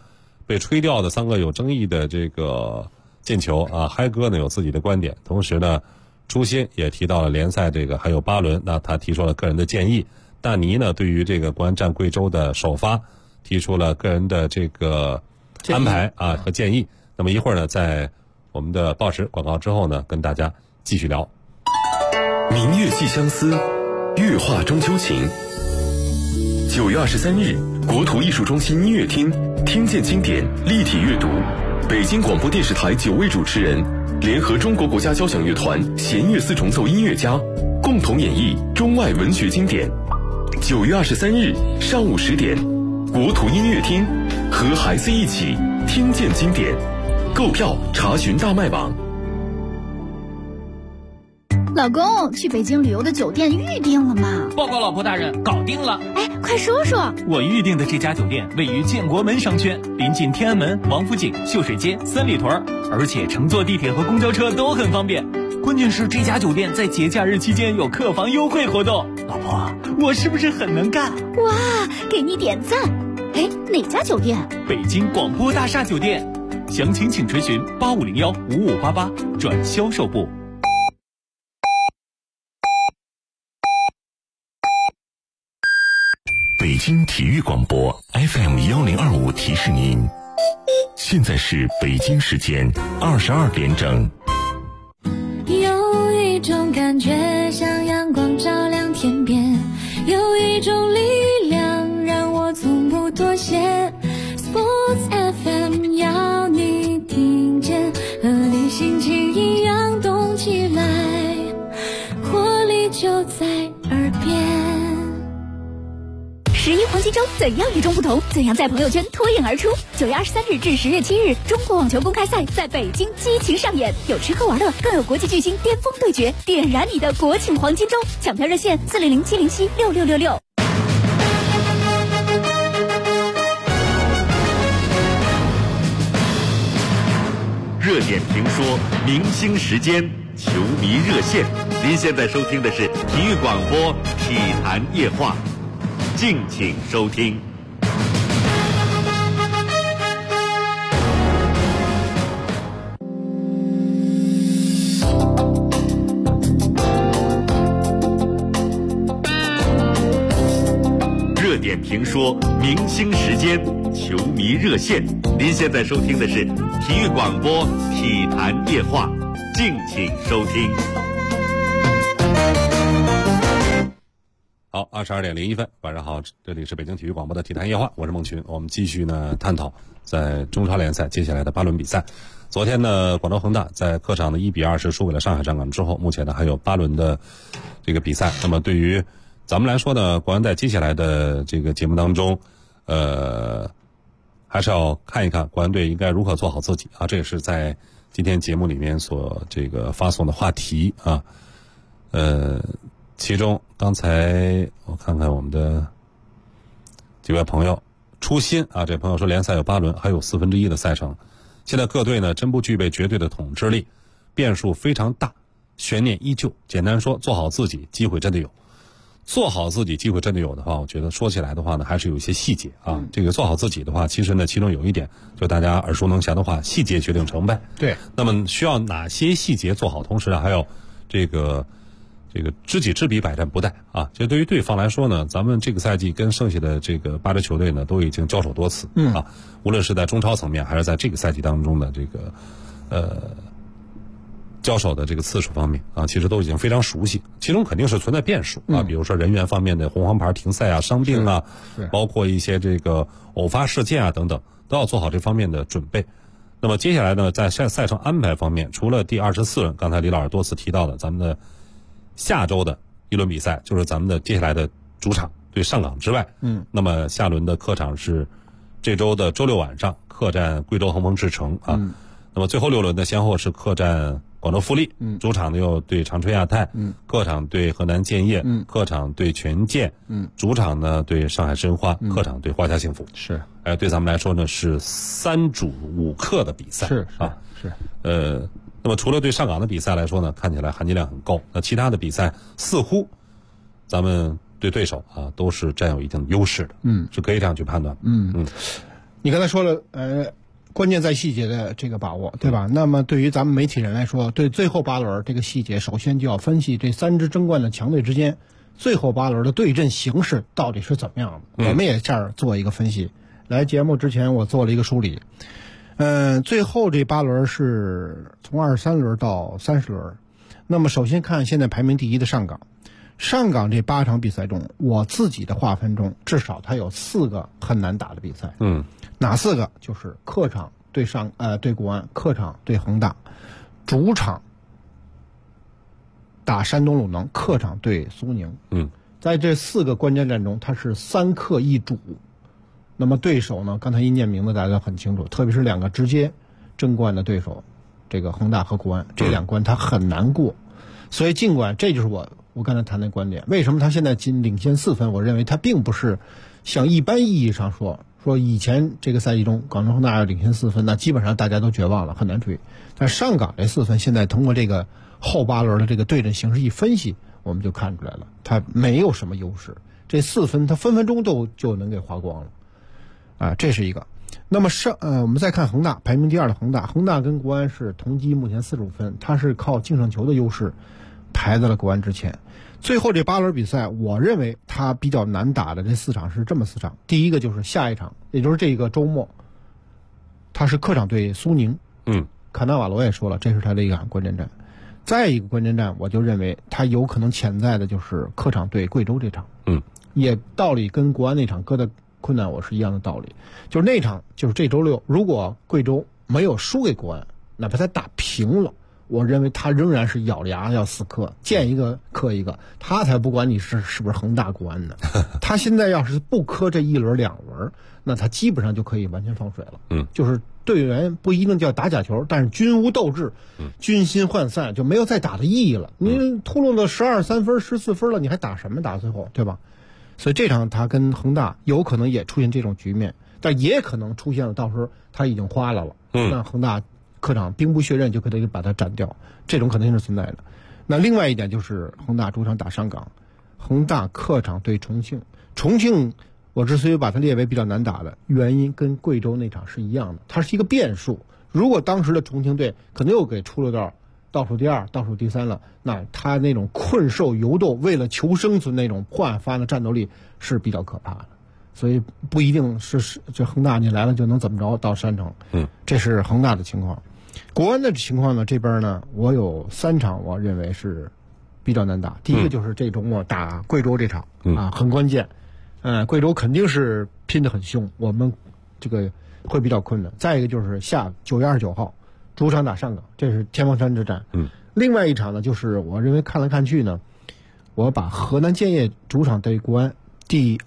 被吹掉的3个有争议的这个进球啊，嗨哥呢有自己的观点，同时呢，朱鑫也提到了联赛这个还有8轮，那他提出了个人的建议。大尼呢对于这个国安战贵州的首发提出了个人的这个安排啊和建议。那么一会儿呢，在我们的报时广告之后呢，跟大家继续聊。 明月寄相思，月画中秋情。9月23日，国土艺术中心音乐厅听见经典立体阅读，北京广播电视台9位主持人联合中国国家交响乐团弦乐四重奏音乐家，共同演绎中外文学经典。9月23日上午10点，国土音乐厅和孩子一起听见经典。购票查询大麦网。 老公，去北京旅游的酒店预定了吗？ 报告老婆大人，搞定了。 哎，快说说。 我预定的这家酒店位于建国门商圈，临近天安门、王府井、秀水街、三里屯，而且乘坐地铁和公交车都很方便。关键是这家酒店在节假日期间有客房优惠活动。老婆，我是不是很能干？ 哇，给你点赞。哎，哪家酒店？ 北京广播大厦酒店。详情请垂询8501-5588转销售部。 北京体育广播 FM1025提示您，现在是北京时间22点整。 有一种感觉像阳光照亮天边，有一种力量让我从不妥协。Sports FM 要你听见，和你心情一样动起来，活力就在耳边。 11黄金周怎样与众不同？怎样在朋友圈脱颖而出？9月23日至10月7日，中国网球公开赛在北京激情上演，有吃喝玩乐，更有国际巨星巅峰对决，点燃你的国庆黄金周！抢票热线400-707-6666。 热点评说，明星时间，球迷热线。您现在收听的是体育广播体坛夜话，敬请收听。热点评说，明星时间，球迷热线。您现在收听的是体育广播体坛夜话，敬请收听。 好，22:01，晚上好，这里是北京体育广播的体坛夜话，我是孟群。我们继续呢探讨在中超联赛接下来的8轮比赛。昨天呢，广州恒大在客场的1-20输给了上海上港之后，目前呢还有8轮的这个比赛。那么对于咱们来说呢，国安在接下来的这个节目当中，还是要看一看国安队应该如何做好自己啊。这也是在今天节目里面所这个发送的话题啊。其中刚才我看看我们的几位朋友，初心啊，这朋友说联赛有8轮，还有1/4的赛程，现在各队呢真不具备绝对的统治力，变数非常大，悬念依旧。简单说，做好自己，机会真的有。做好自己，机会真的有的话，我觉得说起来的话呢，还是有一些细节啊。这个做好自己的话，其实呢，其中有一点，就大家耳熟能详的话，细节决定成败。 对。 那么需要哪些细节做好？同时呢，还有这个知己知彼，百战不殆啊。就对于对方来说呢，咱们这个赛季跟剩下的这个8支球队呢，都已经交手多次啊。无论是在中超层面，还是在这个赛季当中的这个交手的这个次数方面啊，其实都已经非常熟悉，其中肯定是存在变数啊，比如说人员方面的红黄牌停赛啊、伤病啊，包括一些这个偶发事件啊等等，都要做好这方面的准备。那么接下来呢，在赛程安排方面，除了第24轮，刚才李老师多次提到的咱们的下周的一轮比赛，就是咱们的接下来的主场对上港之外，那么下轮的客场是这周的周六晚上客战贵州恒丰智诚啊。那么最后6轮呢，先后是客战广州富力，主场呢又对长春亚泰，客场对河南建业，客场对全健，主场呢对上海申花，客场对华夏幸福。 是， 对咱们来说呢是3主5客的比赛。 是。 那么除了对上港的比赛来说呢，看起来含金量很高。那其他的比赛似乎咱们对手啊都是占有一定的优势的，是可以这样去判断。 你刚才说了，关键在细节的这个把握，对吧？那么对于咱们媒体人来说，对最后8轮这个细节，首先就要分析这3支争冠的强队之间最后8轮的对阵形势到底是怎么样的。我们也这儿做一个分析。来节目之前我做了一个梳理，最后这8轮是从23轮到30轮。那么首先看现在排名第1的上港，上港这8场比赛中，我自己的划分中，至少它有4个很难打的比赛。哪4个？就是客场对国安，客场对恒大，主场打山东鲁能，客场对苏宁。在这4个关键战中，它是3客1主。那么对手呢？刚才一念名字大家都很清楚，特别是2个直接争冠的对手，这个恒大和国安，这2关它很难过。所以尽管这就是我刚才谈的观点，为什么他现在仅领先4分？我认为他并不是像一般意义上说以前这个赛季中广州恒大要领先4分，那基本上大家都绝望了，很难追。但上港这4分，现在通过这个后8轮的这个对阵形势一分析，我们就看出来了，他没有什么优势。这4分他分分钟就能给花光了，这是一个。那么我们再看恒大，排名第2的恒大跟国安是同积目前45分，他是靠净胜球的优势排在了国安之前。最后这8轮比赛，我认为他比较难打的这4场是这么4场。第一个就是下一场，也就是这个周末，他是客场对苏宁。卡纳瓦罗也说了，这是他的一个关键战。再一个关键战，我就认为他有可能潜在的就是客场对贵州这场。也道理跟国安那场搁的困难我是一样的道理，就是那场就是这周6，如果贵州没有输给国安，哪怕他打平了，我认为他仍然是咬着牙要死磕，见一个磕一个，他才不管你是不是恒大国安呢。他现在要是不磕这1轮2轮，那他基本上就可以完全放水了。就是队员不一定叫打假球，但是军无斗志，军心涣散，就没有再打的意义了。你突露了12、3分、14分了，你还打什么打最后，对吧？所以这场他跟恒大有可能也出现这种局面，但也可能出现了到时候他已经花了，那恒大客场兵不血刃就可以把他斩掉，这种可能性是存在的。那另外一点就是恒大主场打上港，恒大客场对重庆。重庆我之所以把它列为比较难打的原因，跟贵州那场是一样的，它是一个变数。如果当时的重庆队可能又给出了倒数第2、倒数第3了，那他那种困兽犹斗，为了求生存那种焕发的战斗力是比较可怕的。所以不一定是这恒大你来了就能怎么着到山城。这是恒大的情况。国安的情况呢，这边呢我有3场我认为是比较难打。第一个就是这周末打贵州这场很关键。贵州肯定是拼得很凶，我们这个会比较困难。再一个就是9月29号主场打上港，这是天王山之战。另外一场呢，就是我认为看来看去呢，我把河南建业主场对国安第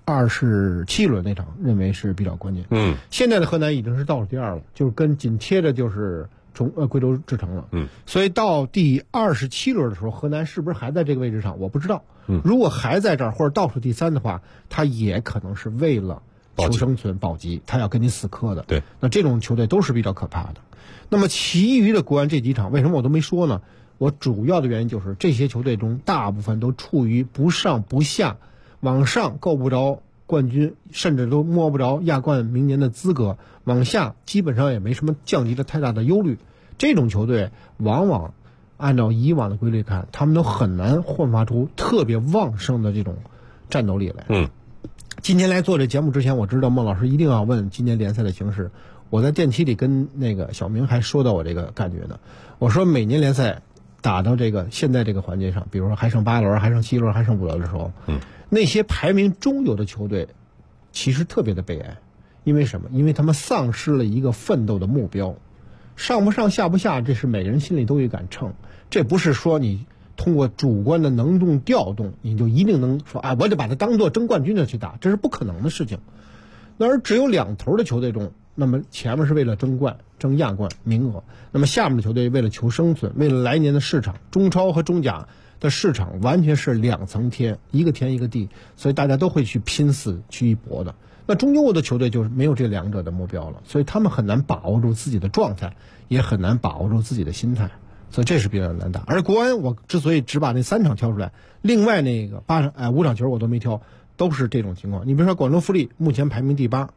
27轮那场认为是比较关键。现在的河南已经是倒数第2了，就是跟紧贴着就是贵州智诚了。所以到第27轮的时候，河南是不是还在这个位置上，我不知道。如果还在这儿或者倒数第3的话，他也可能是为了求生存保级，他要跟你死磕的。 对， 那这种球队都是比较可怕的。那么其余的国安这几场，为什么我都没说呢？我主要的原因就是这些球队中大部分都处于不上不下，往上够不着冠军，甚至都摸不着亚冠明年的资格，往下基本上也没什么降级的太大的忧虑。这种球队往往按照以往的规律看，他们都很难焕发出特别旺盛的这种战斗力来。今天来做这节目之前，我知道孟老师一定要问今年联赛的形势。我在电梯里跟那个小明还说到我这个感觉呢。我说每年联赛打到这个现在这个环节上，比如说还剩8轮、还剩7轮、还剩5轮的时候，那些排名中游的球队其实特别的悲哀。因为什么？因为他们丧失了一个奋斗的目标。上不上下不下，这是每个人心里都有一杆秤。这不是说你通过主观的能动调动，你就一定能说我得把它当做争冠军的去打，这是不可能的事情。那而只有2头的球队中，那么前面是为了争冠、争亚冠名额，那么下面的球队为了求生存，为了来年的市场，中超和中甲的市场完全是2层天，一个天一个地，所以大家都会去拼死去一搏的。那中游的球队就是没有这2者的目标了，所以他们很难把握住自己的状态，也很难把握住自己的心态，所以这是比较难打。而国安我之所以只把那3场挑出来，另外那个5场球我都没挑，都是这种情况。你比如说广州富力目前排名第8，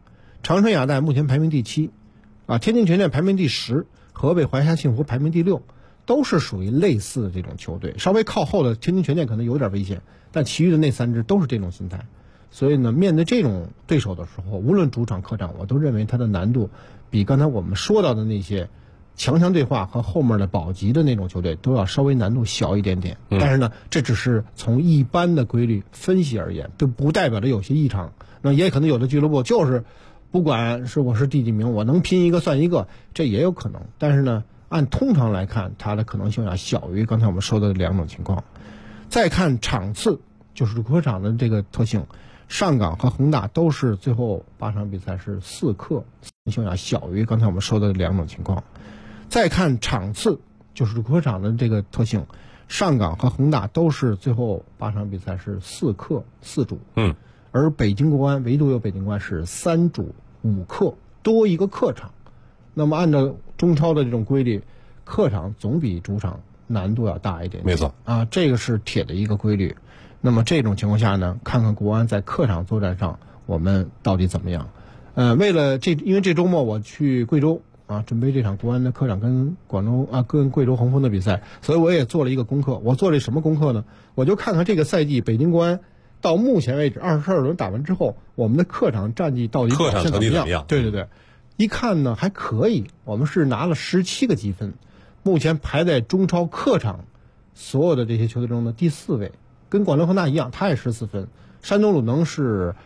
长春亚泰目前排名第7，天津权健排名第10，河北怀夏幸福排名第6，都是属于类似的这种球队。稍微靠后的天津权健可能有点危险，但其余的那3支都是这种心态。所以呢，面对这种对手的时候，无论主场客场，我都认为它的难度比刚才我们说到的那些强强对话和后面的保级的那种球队都要稍微难度小一点点。但是呢，这只是从一般的规律分析而言，这不代表着有些异常。那也可能有的俱乐部就是不管是我是第几名，我能拼一个算一个，这也有可能。但是呢，按通常来看，它的可能性要小于刚才我们说的2种情况。再看场次，就是主客场的这个特性，上港和恒大都是最后8场比赛是4克，性要小于刚才我们说的2种情况。再看场次，就是主客场的这个特性，上港和恒大都是最后8场比赛是4克4主，而北京国安唯独有北京国安是3主5克，多一个客场。那么按照中超的这种规律，客场总比主场难度要大一点点。 没错这个是铁的一个规律。那么这种情况下呢，看看国安在客场作战上我们到底怎么样。为了因为这周末我去贵州准备这场国安的客场跟跟贵州恒丰的比赛，所以我也做了一个功课。我做了什么功课呢？我就看看这个赛季北京国安到目前为止22轮打完之后，我们的客场战绩到底表现怎么样？对对对，一看呢还可以，我们是拿了17个积分，目前排在中超客场所有的这些球队中的第4位，跟广州恒大一样，他也14分，山东鲁能是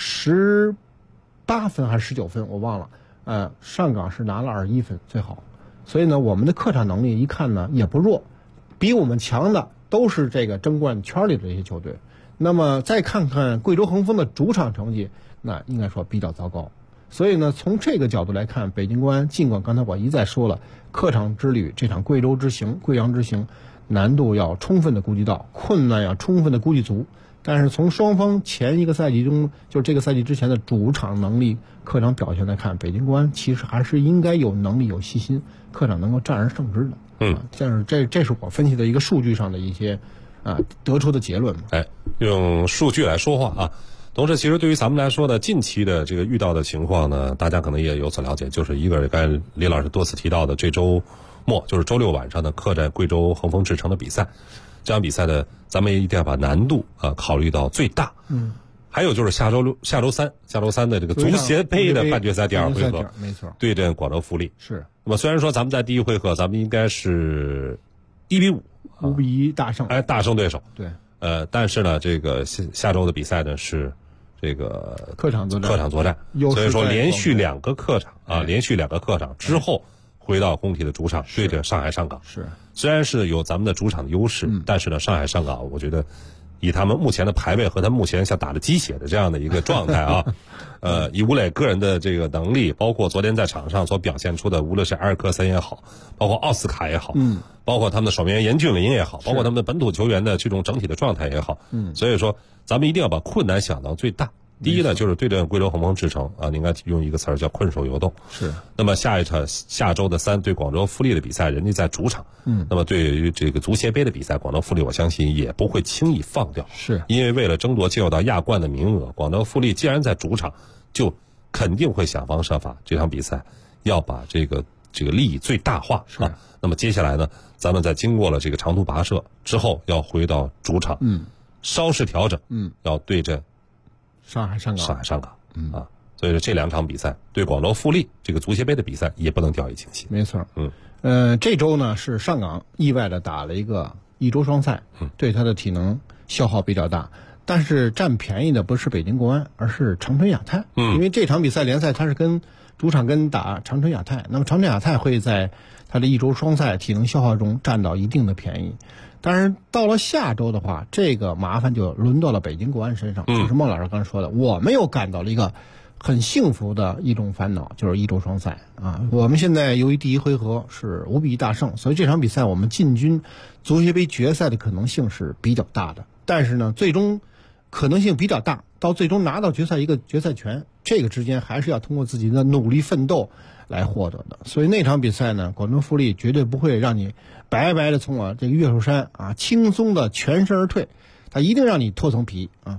18分还是19分我忘了，上港是拿了21分最好。所以呢，我们的客场能力一看呢也不弱，比我们强的都是这个争冠圈里的这些球队。那么再看看贵州恒丰的主场成绩，那应该说比较糟糕。所以呢，从这个角度来看，北京国安尽管刚才我一再说了，客场之旅这场贵州之行、贵阳之行难度要充分的估计到，困难要充分的估计足，但是从双方前一个赛季中，就是这个赛季之前的主场能力、客场表现来看，北京国安其实还是应该有能力、有信心，客场能够战而胜之的。但是这是我分析的一个数据上的一些得出的结论嘛。 用数据来说话同时，其实对于咱们来说呢，近期的这个遇到的情况呢，大家可能也有所了解，就是一个刚才李老师多次提到的这周末，就是周六晚上的客战贵州恒丰智诚的比赛。这场比赛呢，咱们一定要把难度考虑到最大。还有就是下周三的这个足协杯的半决赛第2回合， 没错， 对阵广州富力。 是。 那么虽然说咱们在第1回合咱们应该是1-5，5 比1大胜， 大胜对手。 对。 但是呢，这个下周的比赛呢是这个客场作战， 所以说连续2个客场之后回到工体的主场对着上海上港。 是。 虽然是有咱们的主场的优势，但是呢，上海上港我觉得以他们目前的排位和他目前像打了鸡血的这样的一个状态以吴磊个人的这个能力，包括昨天在场上所表现出的，无论是埃尔克森也好，包括奥斯卡也好，包括他们的守门员严俊凌也好，包括他们的本土球员的这种整体的状态也好，所以说咱们一定要把困难想到最大。第一呢，就是对阵贵州恒丰智诚你应该用一个词儿叫困兽犹斗。 是。 那么下周的3对广州富力的比赛，人家在主场。那么对于这个足协杯的比赛，广州富力我相信也不会轻易放掉。 是。 因为为了争夺进入到亚冠的名额，广州富力既然在主场，就肯定会想方设法，这场比赛要把这个利益最大化那么接下来呢，咱们在经过了这个长途跋涉之后，要回到主场，稍事调整，要对阵上海上港， 所以说这2场比赛对广州富力这个足协杯的比赛也不能掉以轻心。 没错，这周呢是上港意外的打了一周双赛，对他的体能消耗比较大，但是占便宜的不是北京国安，而是长春亚泰。因为这场比赛联赛他是主场打长春亚泰，那么长春亚泰会在他的一周双赛体能消耗中占到一定的便宜。但是到了下周的话，这个麻烦就轮到了北京国安身上。就是孟老师刚才说的，我们又感到了一个很幸福的一种烦恼，就是一周双赛我们现在由于第1回合是5比1大胜，所以这场比赛我们进军足协杯决赛的可能性是比较大的。但是呢，最终可能性比较大，到最终拿到决赛一个决赛权，这个之间还是要通过自己的努力奋斗来获得的。所以那场比赛呢，广州富力绝对不会让你白白的从这个越秀山轻松的全身而退，他一定让你脱层皮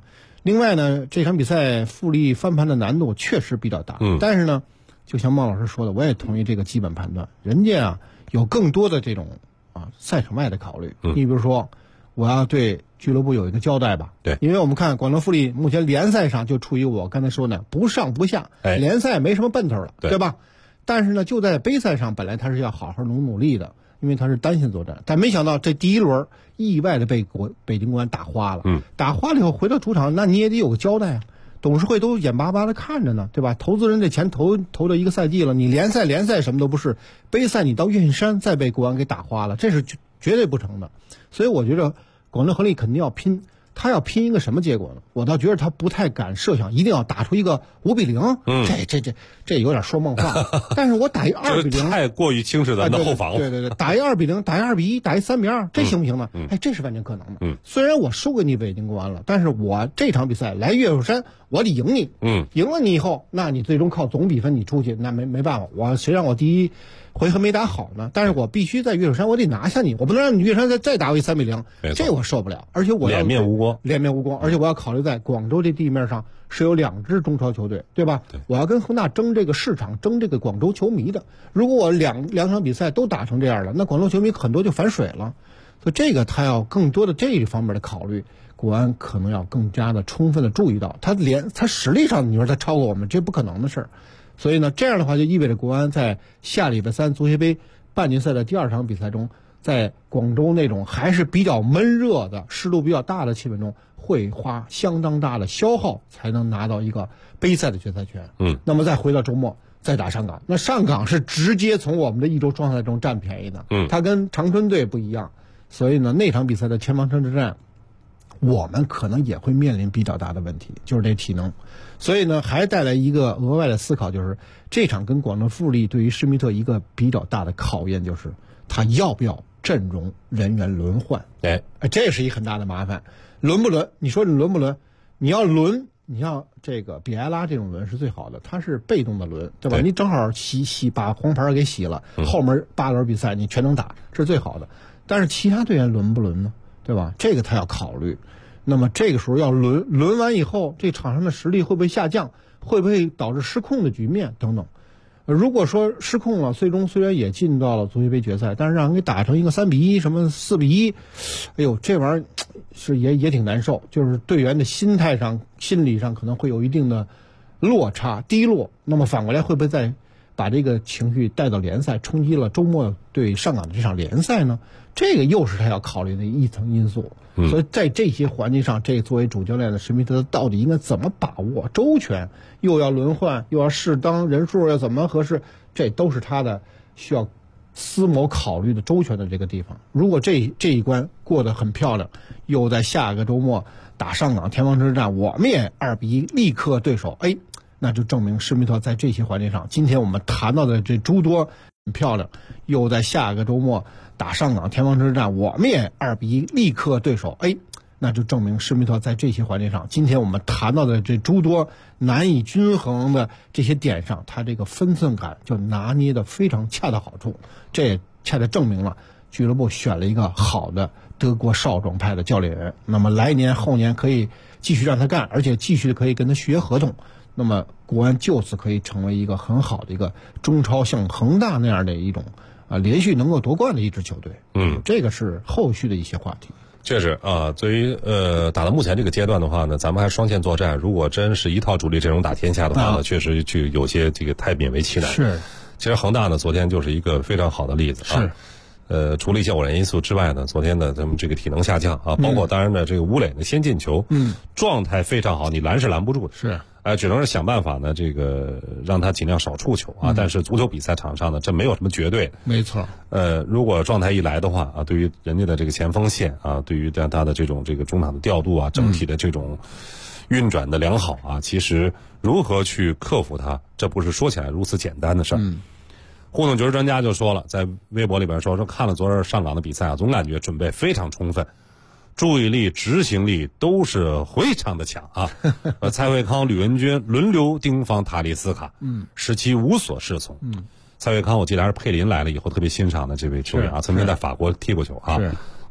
另外呢，这场比赛富力翻盘的难度确实比较大。但是呢，就像孟老师说的，我也同意这个基本判断，人家啊有更多的这种赛场外的考虑。你比如说，我要对俱乐部有一个交代吧。 对， 因为我们看广州富力目前联赛上就处于我刚才说的不上不下，联赛没什么奔头了，对吧？但是呢，就在杯赛上，本来他是要好好努力的，因为他是单线作战。但没想到这第一轮意外的被北京国安打花了。打花了以后回到主场，那你也得有个交代啊。董事会都眼巴巴的看着呢，对吧？投资人这钱投了一个赛季了，你联赛什么都不是，杯赛你到岳云山再被国安给打花了，这是绝对不成的。所以我觉得广州恒力肯定要拼，他要拼一个什么结果呢？我倒觉得他不太敢设想一定要打出一个5-0，这有点说梦话。但是我打一2-0， 太过于轻视咱的后防了。 对，打一2-0，打一2-1，打一3-2，这行不行呢？这是完全可能的。虽然我输给你北京国安了，但是我这场比赛来岳寿山，我得赢你。赢了你以后，那你最终靠总比分你出去，那没办法。谁让我第一回合没打好呢？但是我必须在岳寿山，我得拿下你，我不能让你岳寿山再打我一3-0，这我受不了。而且我要脸面无光，而且我要考虑在广州这地面上是有2支中超球队，对吧？我要跟恒大争这个市场，争这个广州球迷的。如果我两场比赛都打成这样了，那广州球迷很多就反水了。所以这个他要更多的这一方面的考虑，国安可能要更加的充分的注意到，他实力上你说他超过我们，这不可能的事儿。所以呢，这样的话就意味着国安在下礼拜3足协杯半决赛的第2场比赛中，在广州那种还是比较闷热的、湿度比较大的气氛中，会花相当大的消耗才能拿到一个杯赛的决赛权。那么再回到周末再打上港，那上港是直接从我们的一周双赛中占便宜的。它跟长春队不一样，所以呢，那场比赛的前方城之战，我们可能也会面临比较大的问题，就是这体能。所以呢，还带来一个额外的思考，就是这场跟广州富力对于施密特一个比较大的考验，就是他要不要阵容人员轮换。这是一很大的麻烦。轮不轮？你说你轮不轮？你要轮，你像这个比埃拉这种轮是最好的，他是被动的轮，对吧？你正好把黄牌给洗了，后面8轮比赛你全能打，这是最好的。但是其他队员轮不轮呢？对吧？这个他要考虑。那么这个时候要轮完以后，这场上的实力会不会下降？会不会导致失控的局面等等？如果说失控了，最终虽然也进到了足协杯决赛，但是让人给打成一个3-1，什么4-1，哎呦，这玩意儿是也挺难受。就是队员的心态上、心理上可能会有一定的落差、低落。那么反过来会不会再把这个情绪带到联赛，冲击了周末对上港的这场联赛呢？这个又是他要考虑的一层因素。所以在这些环节上，这个作为主教练的施密特到底应该怎么把握周全？又要轮换，又要适当，人数要怎么合适？这都是他的需要思谋考虑的周全的这个地方。如果这一关过得很漂亮，又在下个周末打上港天王之战，我们也2-1立刻对手，那就证明施密特在这些环节上，今天我们谈到的这诸多很漂亮，又在下个周末打上港天王之战，我们也2-1立刻对手，那就证明施密特在这些环节上，今天我们谈到的这诸多难以均衡的这些点上，他这个分寸感就拿捏得非常恰到好处。这也恰恰证明了俱乐部选了一个好的德国少壮派的教练员，那么来年后年可以继续让他干，而且继续可以跟他续约合同。那么国安就此可以成为一个很好的一个中超像恒大那样的一种连续能够夺冠的一支球队。这个是后续的一些话题。 确实啊，对于打到目前这个阶段的话呢，咱们还双线作战，如果真是一套主力阵容打天下的话呢，确实就有些这个太勉为其难。 是， 其实恒大呢，昨天就是一个非常好的例子啊。除了一些偶然因素之外呢，昨天呢，咱们这个体能下降啊，包括当然呢，这个吴磊呢先进球，状态非常好，你拦是拦不住的。 是。 只能是想办法呢，这个让他尽量少触球啊。但是足球比赛场上呢，这没有什么绝对。 没错。 如果状态一来的话啊，对于人家的这个前锋线啊，对于他的这种这个中场的调度啊，整体的这种运转的良好啊，其实如何去克服它，这不是说起来如此简单的事儿。互动局专家就说了，在微博里边说看了昨儿上港的比赛啊，总感觉准备非常充分。注意力、执行力都是非常的强啊！蔡慧康、吕文君轮流盯防塔利斯卡，使其无所适从。蔡慧康我记得还是佩林来了以后特别欣赏的这位球员啊，曾经在法国踢过球啊。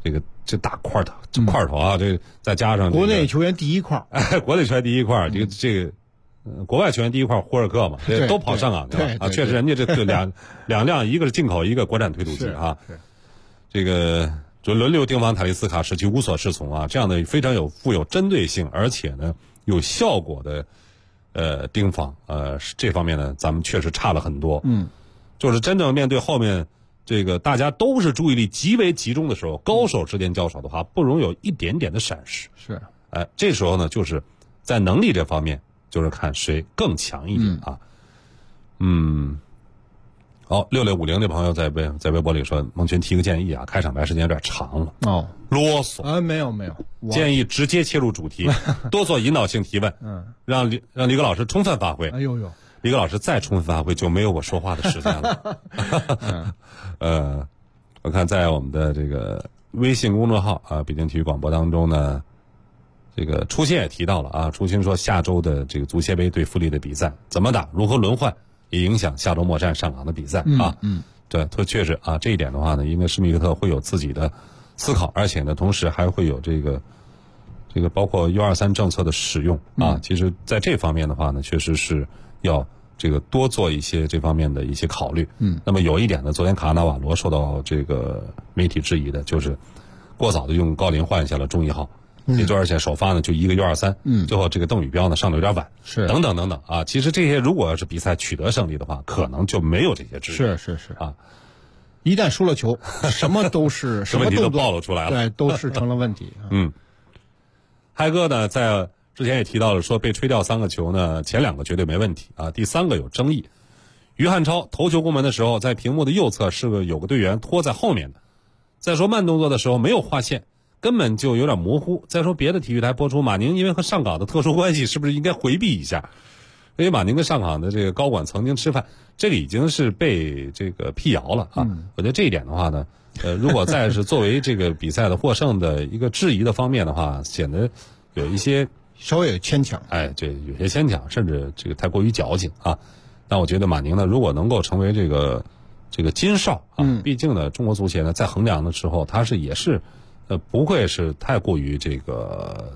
这大块头，这块头啊，这再加上国内球员第一块， 国内球员第一块，这个。国外球员第一块霍尔克嘛，都跑上港去了啊！确实，人家这两辆，一个是进口，一个国产推土机啊。这个就轮流盯防塔利斯卡，使其无所适从啊！这样的非常富有针对性，而且呢有效果的盯防，这方面呢咱们确实差了很多。就是真正面对后面这个大家都是注意力极为集中的时候，高手之间交手的话，不容有一点点的闪失。 是， 这时候呢，就是在能力这方面。就是看谁更强一点啊。好，6650的朋友在微博里说，孟群提个建议啊，开场白时间有点长了啰嗦没有， 建议直接切入主题，多做引导性提问，让李哥老师充分发挥。李哥老师再充分发挥，就没有我说话的时间了。我看在我们的这个微信公众号啊，北京体育广播当中呢。这个初心也提到了啊，初心说下周的这个足协杯对富力的比赛怎么打，如何轮换，也影响下周末战上港的比赛啊。对，确实啊，这一点的话呢，应该施密特会有自己的思考，而且呢，同时还会有这个包括U23政策的使用啊。其实在这方面的话呢，确实是要这个多做一些这方面的一些考虑。那么有一点呢，昨天卡纳瓦罗受到这个媒体质疑的，就是过早的用高林换下了中1号。而且首发呢就一个U23，最后这个邓宇彪呢上的有点晚， 是等等啊。其实这些如果要是比赛取得胜利的话，可能就没有这些质疑。 是啊，一旦输了球，什么都是什么问题都暴露出来了， 对，都是成了问题。 嗨哥呢在之前也提到了，说被吹掉3个球呢，前2个绝对没问题啊，第3个有争议。于汉超头球攻门的时候，在屏幕的右侧有个队员拖在后面的。再说慢动作的时候没有划线。根本就有点模糊。再说别的体育台播出，马宁因为和上港的特殊关系，是不是应该回避一下？因为马宁跟上港的这个高管曾经吃饭，这个已经是被这个辟谣了啊。我觉得这一点的话呢，如果再是作为这个比赛的获胜的一个质疑的方面的话，显得有一些稍微有牵强。 这有些牵强，甚至这个太过于矫情啊。但我觉得马宁呢，如果能够成为这个金哨啊，毕竟呢，中国足协呢在衡量的时候，它也是。不会是太过于这个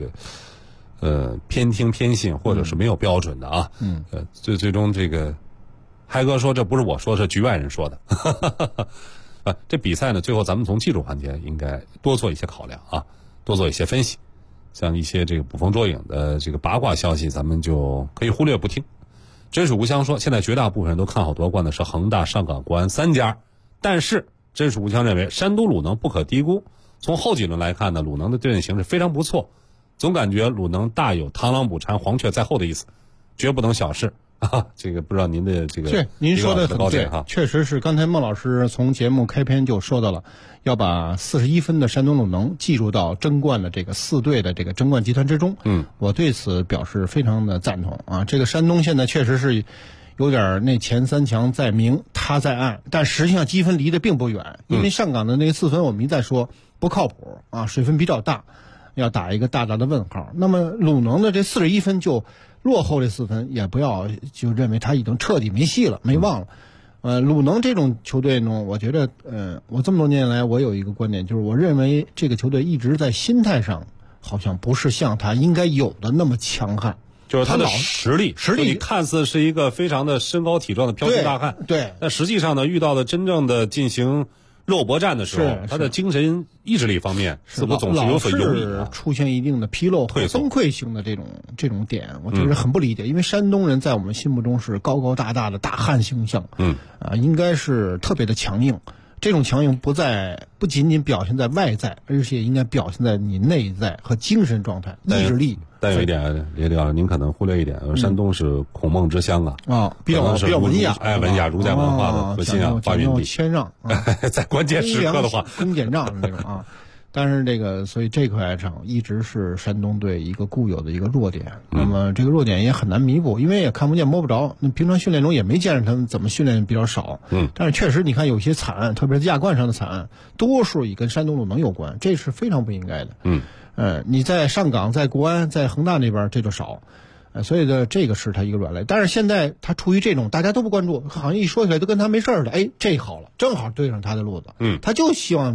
偏听偏信，或者是没有标准的啊。最终这个嗨哥说这不是我说，是局外人说的。这比赛呢，最后咱们从技术环节应该多做一些考量啊，多做一些分析。像一些这个捕风捉影的这个八卦消息，咱们就可以忽略不听。真水无香说，现在绝大部分人都看好夺冠的是恒大、上港、国安3家，但是真水无香认为山东鲁能不可低估。从后几轮来看呢，鲁能的对阵形势非常不错，总感觉鲁能大有螳螂捕蝉，黄雀在后的意思，绝不能小视啊。这个不知道您的这个对，您说的很对哈， 确实是。刚才孟老师从节目开篇就说到了，要把41分的山东鲁能记入到争冠的这个4队的这个争冠集团之中。我对此表示非常的赞同啊。这个山东现在确实是有点那前3强在明他在暗，但实际上积分离得并不远，因为上港的那个4分我们一再说不靠谱啊，水分比较大，要打一个大大的问号。那么鲁能的这41分就落后这4分，也不要就认为他已经彻底没戏了，没望了。鲁能这种球队呢，我觉得我这么多年来我有一个观点，就是我认为这个球队一直在心态上好像不是像他应该有的那么强悍。 就是他的实力你看似是一个非常的身高体壮的彪形大汉， 对， 但实际上呢，遇到的真正的进行肉搏战的时候，他的精神意志力方面似乎总是有所犹豫， 出现一定的纰漏和崩溃性的这种点，我觉得很不理解。因为山东人在我们心目中是高高大大的大汉形象，应该是特别的强硬。这种强硬不仅仅表现在外在，而且应该表现在你内在和精神状态、意志力。 但有一点，李老师您可能忽略一点，山东是孔孟之乡啊， 比较文雅， 文雅儒家文化的核心啊，发源地， 谦让， 在关键时刻的话， 恭俭让那种啊。但是所以这块上一直是山东队一个固有的一个弱点，那么这个弱点也很难弥补，因为也看不见摸不着，那平常训练中也没见着他们怎么训练比较少，但是确实你看有些惨案，特别是亚冠上的惨案，多数也跟山东鲁能有关，这是非常不应该的。你在上港、在国安、在恒大那边这就少，所以呢，这个是他一个软肋。但是现在他处于这种大家都不关注，好像一说起来都跟他没事似的，这好了，正好对上他的路子，他就希望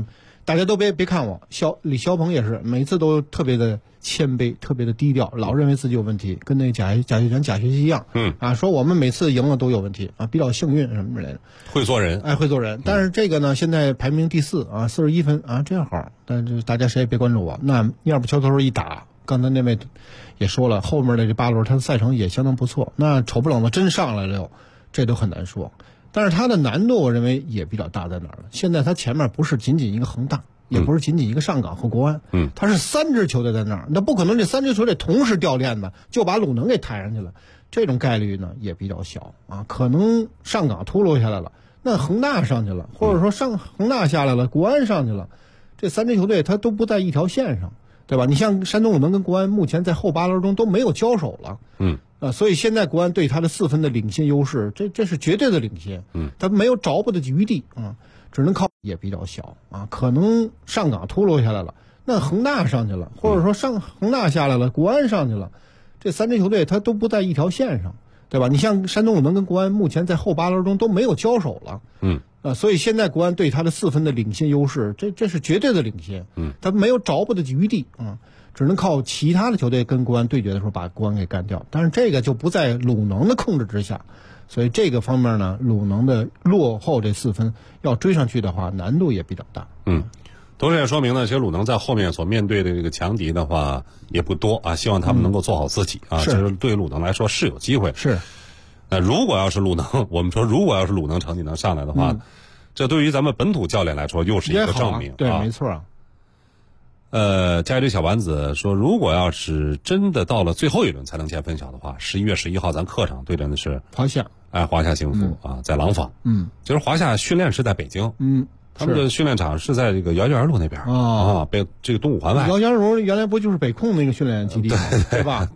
大家都别看我，李霄鹏也是每次都特别的谦卑，特别的低调，老认为自己有问题，跟那贾学习一样，说我们每次赢了都有问题啊，比较幸运什么之类的， 会做人， 会做人。但是这个呢，现在排名第4啊，41分啊，这样好。但是大家谁也别关注我，那要不敲头一打，刚才那位也说了，后面的这8轮他的赛程也相当不错，那丑不冷的真上来了，这都很难说。但是它的难度我认为也比较大，在哪儿呢？现在它前面不是仅仅一个恒大，也不是仅仅一个上港和国安，它是3支球队在那儿，那不可能这3支球队同时掉链子就把鲁能给抬上去了，这种概率呢也比较小啊。可能上港秃噜下来了，那恒大上去了，或者说恒大下来了，国安上去了，这3支球队它都不在一条线上，对吧？你像山东鲁能跟国安目前在后8轮中都没有交手了，所以现在国安对他的4分的领先优势，这是绝对的领先，他没有着补的余地啊，只能靠也比较小啊，可能上港秃噜下来了，那恒大上去了，或者说恒大下来了，国安上去了，这3支球队他都不在一条线上，对吧？你像山东鲁能跟国安目前在后8轮中都没有交手了，所以现在国安对他的4分的领先优势，这是绝对的领先，他没有着补的余地啊。只能靠其他的球队跟国安对决的时候把国安给干掉，但是这个就不在鲁能的控制之下，所以这个方面呢，鲁能的落后这4分要追上去的话，难度也比较大。 同时也说明呢，其实鲁能在后面所面对的这个强敌的话也不多啊，希望他们能够做好自己啊，这是对鲁能来说是有机会。 是， 如果要是鲁能，我们说如果要是鲁能成绩能上来的话，这对于咱们本土教练来说又是一个证明。 对，没错啊。 家里小丸子说，如果要是真的到了最后一轮才能见分晓的话，11月11号咱客场对阵的是华夏， 华夏幸福啊，在廊坊。其实华夏训练是在北京，他们的训练场是在这个姚家园路那边被这个东五环外。 姚家园路原来不就是北控那个训练基地吗？对吧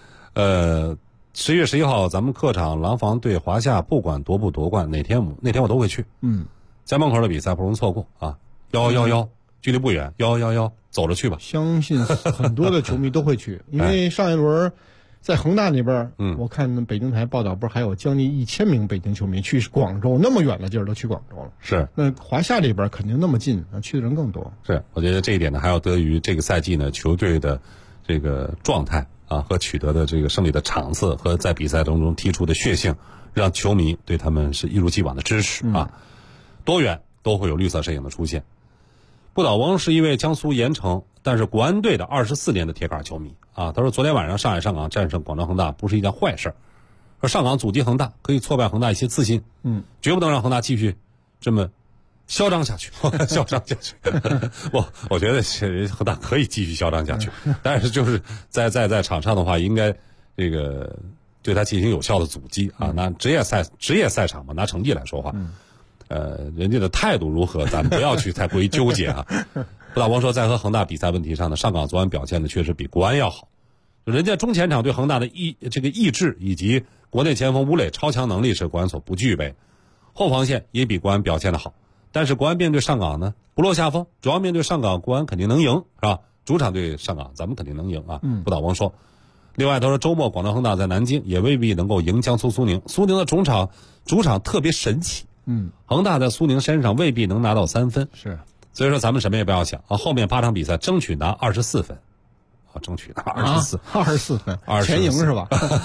？11月11号咱们客场廊坊对华夏，不管夺不夺冠，那天我都会去。家门口的比赛不容错过啊！111，距离不远，111。走着去吧， 相信很多的球迷都会去，因为上一轮在恒大那边，我看北京台报道，不是还有将近1000名北京球迷去广州，那么远的地儿都去广州了。 是， 那华夏这边肯定那么近，去的人更多。 是，我觉得这一点呢，还要得益于这个赛季呢球队的这个状态啊和取得的这个胜利的场次和在比赛当中踢出的血性，让球迷对他们是一如既往的支持啊。多远都会有绿色身影的出现。不倒翁是一位江苏盐城，但是国安队的24年的铁杆球迷啊。他说，昨天晚上上海上港战胜广州恒大不是一件坏事，而上港阻击恒大可以挫败恒大一些自信，绝不能让恒大继续这么嚣张下去，嚣张下去。我觉得恒大可以继续嚣张下去，但是就是在场上的话，应该这个对他进行有效的阻击啊。拿职业赛场嘛，拿成绩来说话。人家的态度如何，咱们不要去太过于纠结啊。不倒翁说，在和恒大比赛问题上呢，上港昨晚表现的确实比国安要好。人家中前场对恒大的意志以及国内前锋吴磊超强能力是国安所不具备，后防线也比国安表现的好。但是国安面对上港呢，不落下风，主要面对上港，国安肯定能赢，是吧？主场对上港，咱们肯定能赢啊。不倒翁说。另外，他说周末广州恒大在南京也未必能够赢江苏苏宁，苏宁的主场特别神奇。恒大在苏宁身上未必能拿到3分， 是， 所以说咱们什么也不要想啊，后面8场比赛争取拿24分，争取拿 24分，全赢是吧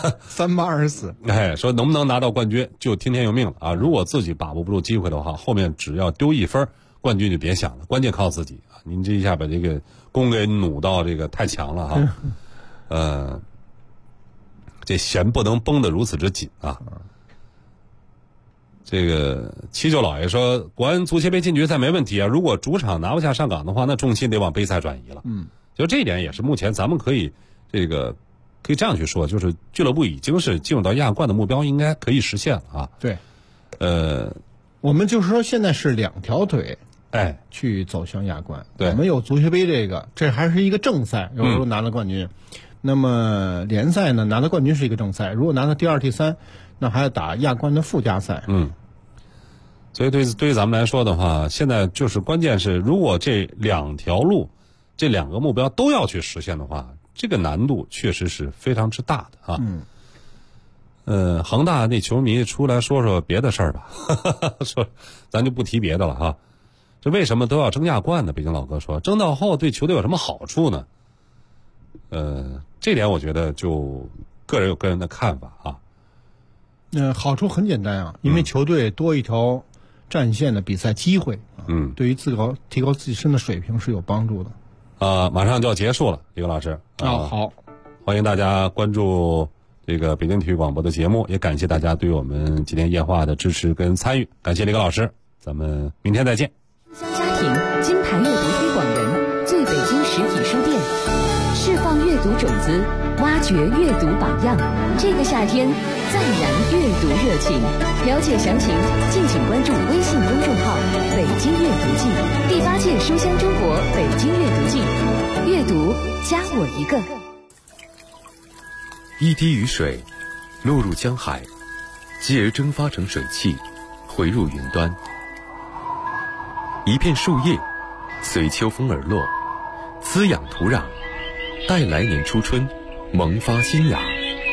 ？38-24， 说能不能拿到冠军就听天由命了啊！如果自己把握不住机会的话，后面只要丢1分，冠军就别想了，关键靠自己啊！您这一下把这个弓给弩到这个太强了哈，这弦不能绷得如此之紧啊！这个七舅老爷说，国安足协杯进决赛没问题啊，如果主场拿不下上港的话，那重心得往杯赛转移了。就这一点也是目前咱们可以这样去说，就是俱乐部已经是进入到亚冠的目标应该可以实现了啊。 对，我们就是说现在是2条腿，去走向亚冠。 对， 我们有足协杯这还是一个正赛，有时候拿了冠军。那么联赛呢，拿了冠军是一个正赛，如果拿到第2、第3，那还要打亚冠的附加赛。 所以对于咱们来说的话，现在就是关键是，如果这2条路，这2个目标都要去实现的话，这个难度确实是非常之大的啊。恒大那球迷出来说说别的事儿吧，说咱就不提别的了哈。 这为什么都要争亚冠呢？北京老哥说，争到后对球队有什么好处呢？这点我觉得就个人有个人的看法啊。 好处很简单啊，因为球队多一条战线的比赛机会，对于提高自身的水平是有帮助的。 马上就要结束了，李勇老师。 好， 欢迎大家关注这个北京体育广播的节目，也感谢大家对我们今天夜话的支持跟参与，感谢李老师，咱们明天再见。 香家庭金牌阅读推广人，最北京实体书店，释放阅读种子，挖掘阅读榜样。这个夏天再燃阅读热情，了解详情敬请关注微信公众号北京阅读季，第8届书香中国北京阅读季，阅读加我一个。 一滴雨水落入江海，继而蒸发成水汽，回入云端。一片树叶随秋风而落，滋养土壤，待来年初春萌发新芽。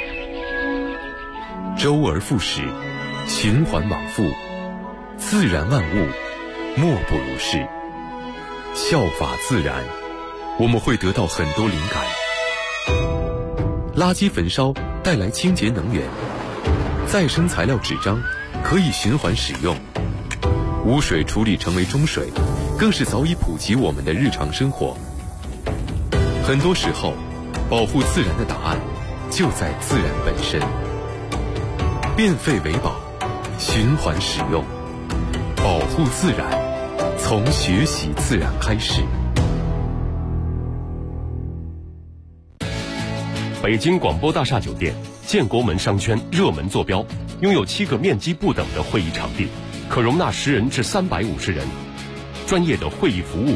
周而复始，循环往复，自然万物莫不如是。效法自然，我们会得到很多灵感。垃圾焚烧带来清洁能源，再生材料纸张可以循环使用，污水处理成为中水，更是早已普及我们的日常生活。很多时候，保护自然的答案就在自然本身。变废为宝，循环使用，保护自然，从学习自然开始。 北京广播大厦酒店，建国门商圈热门坐标，拥有7个面积不等的会议场地，可容纳10人至350人。专业的会议服务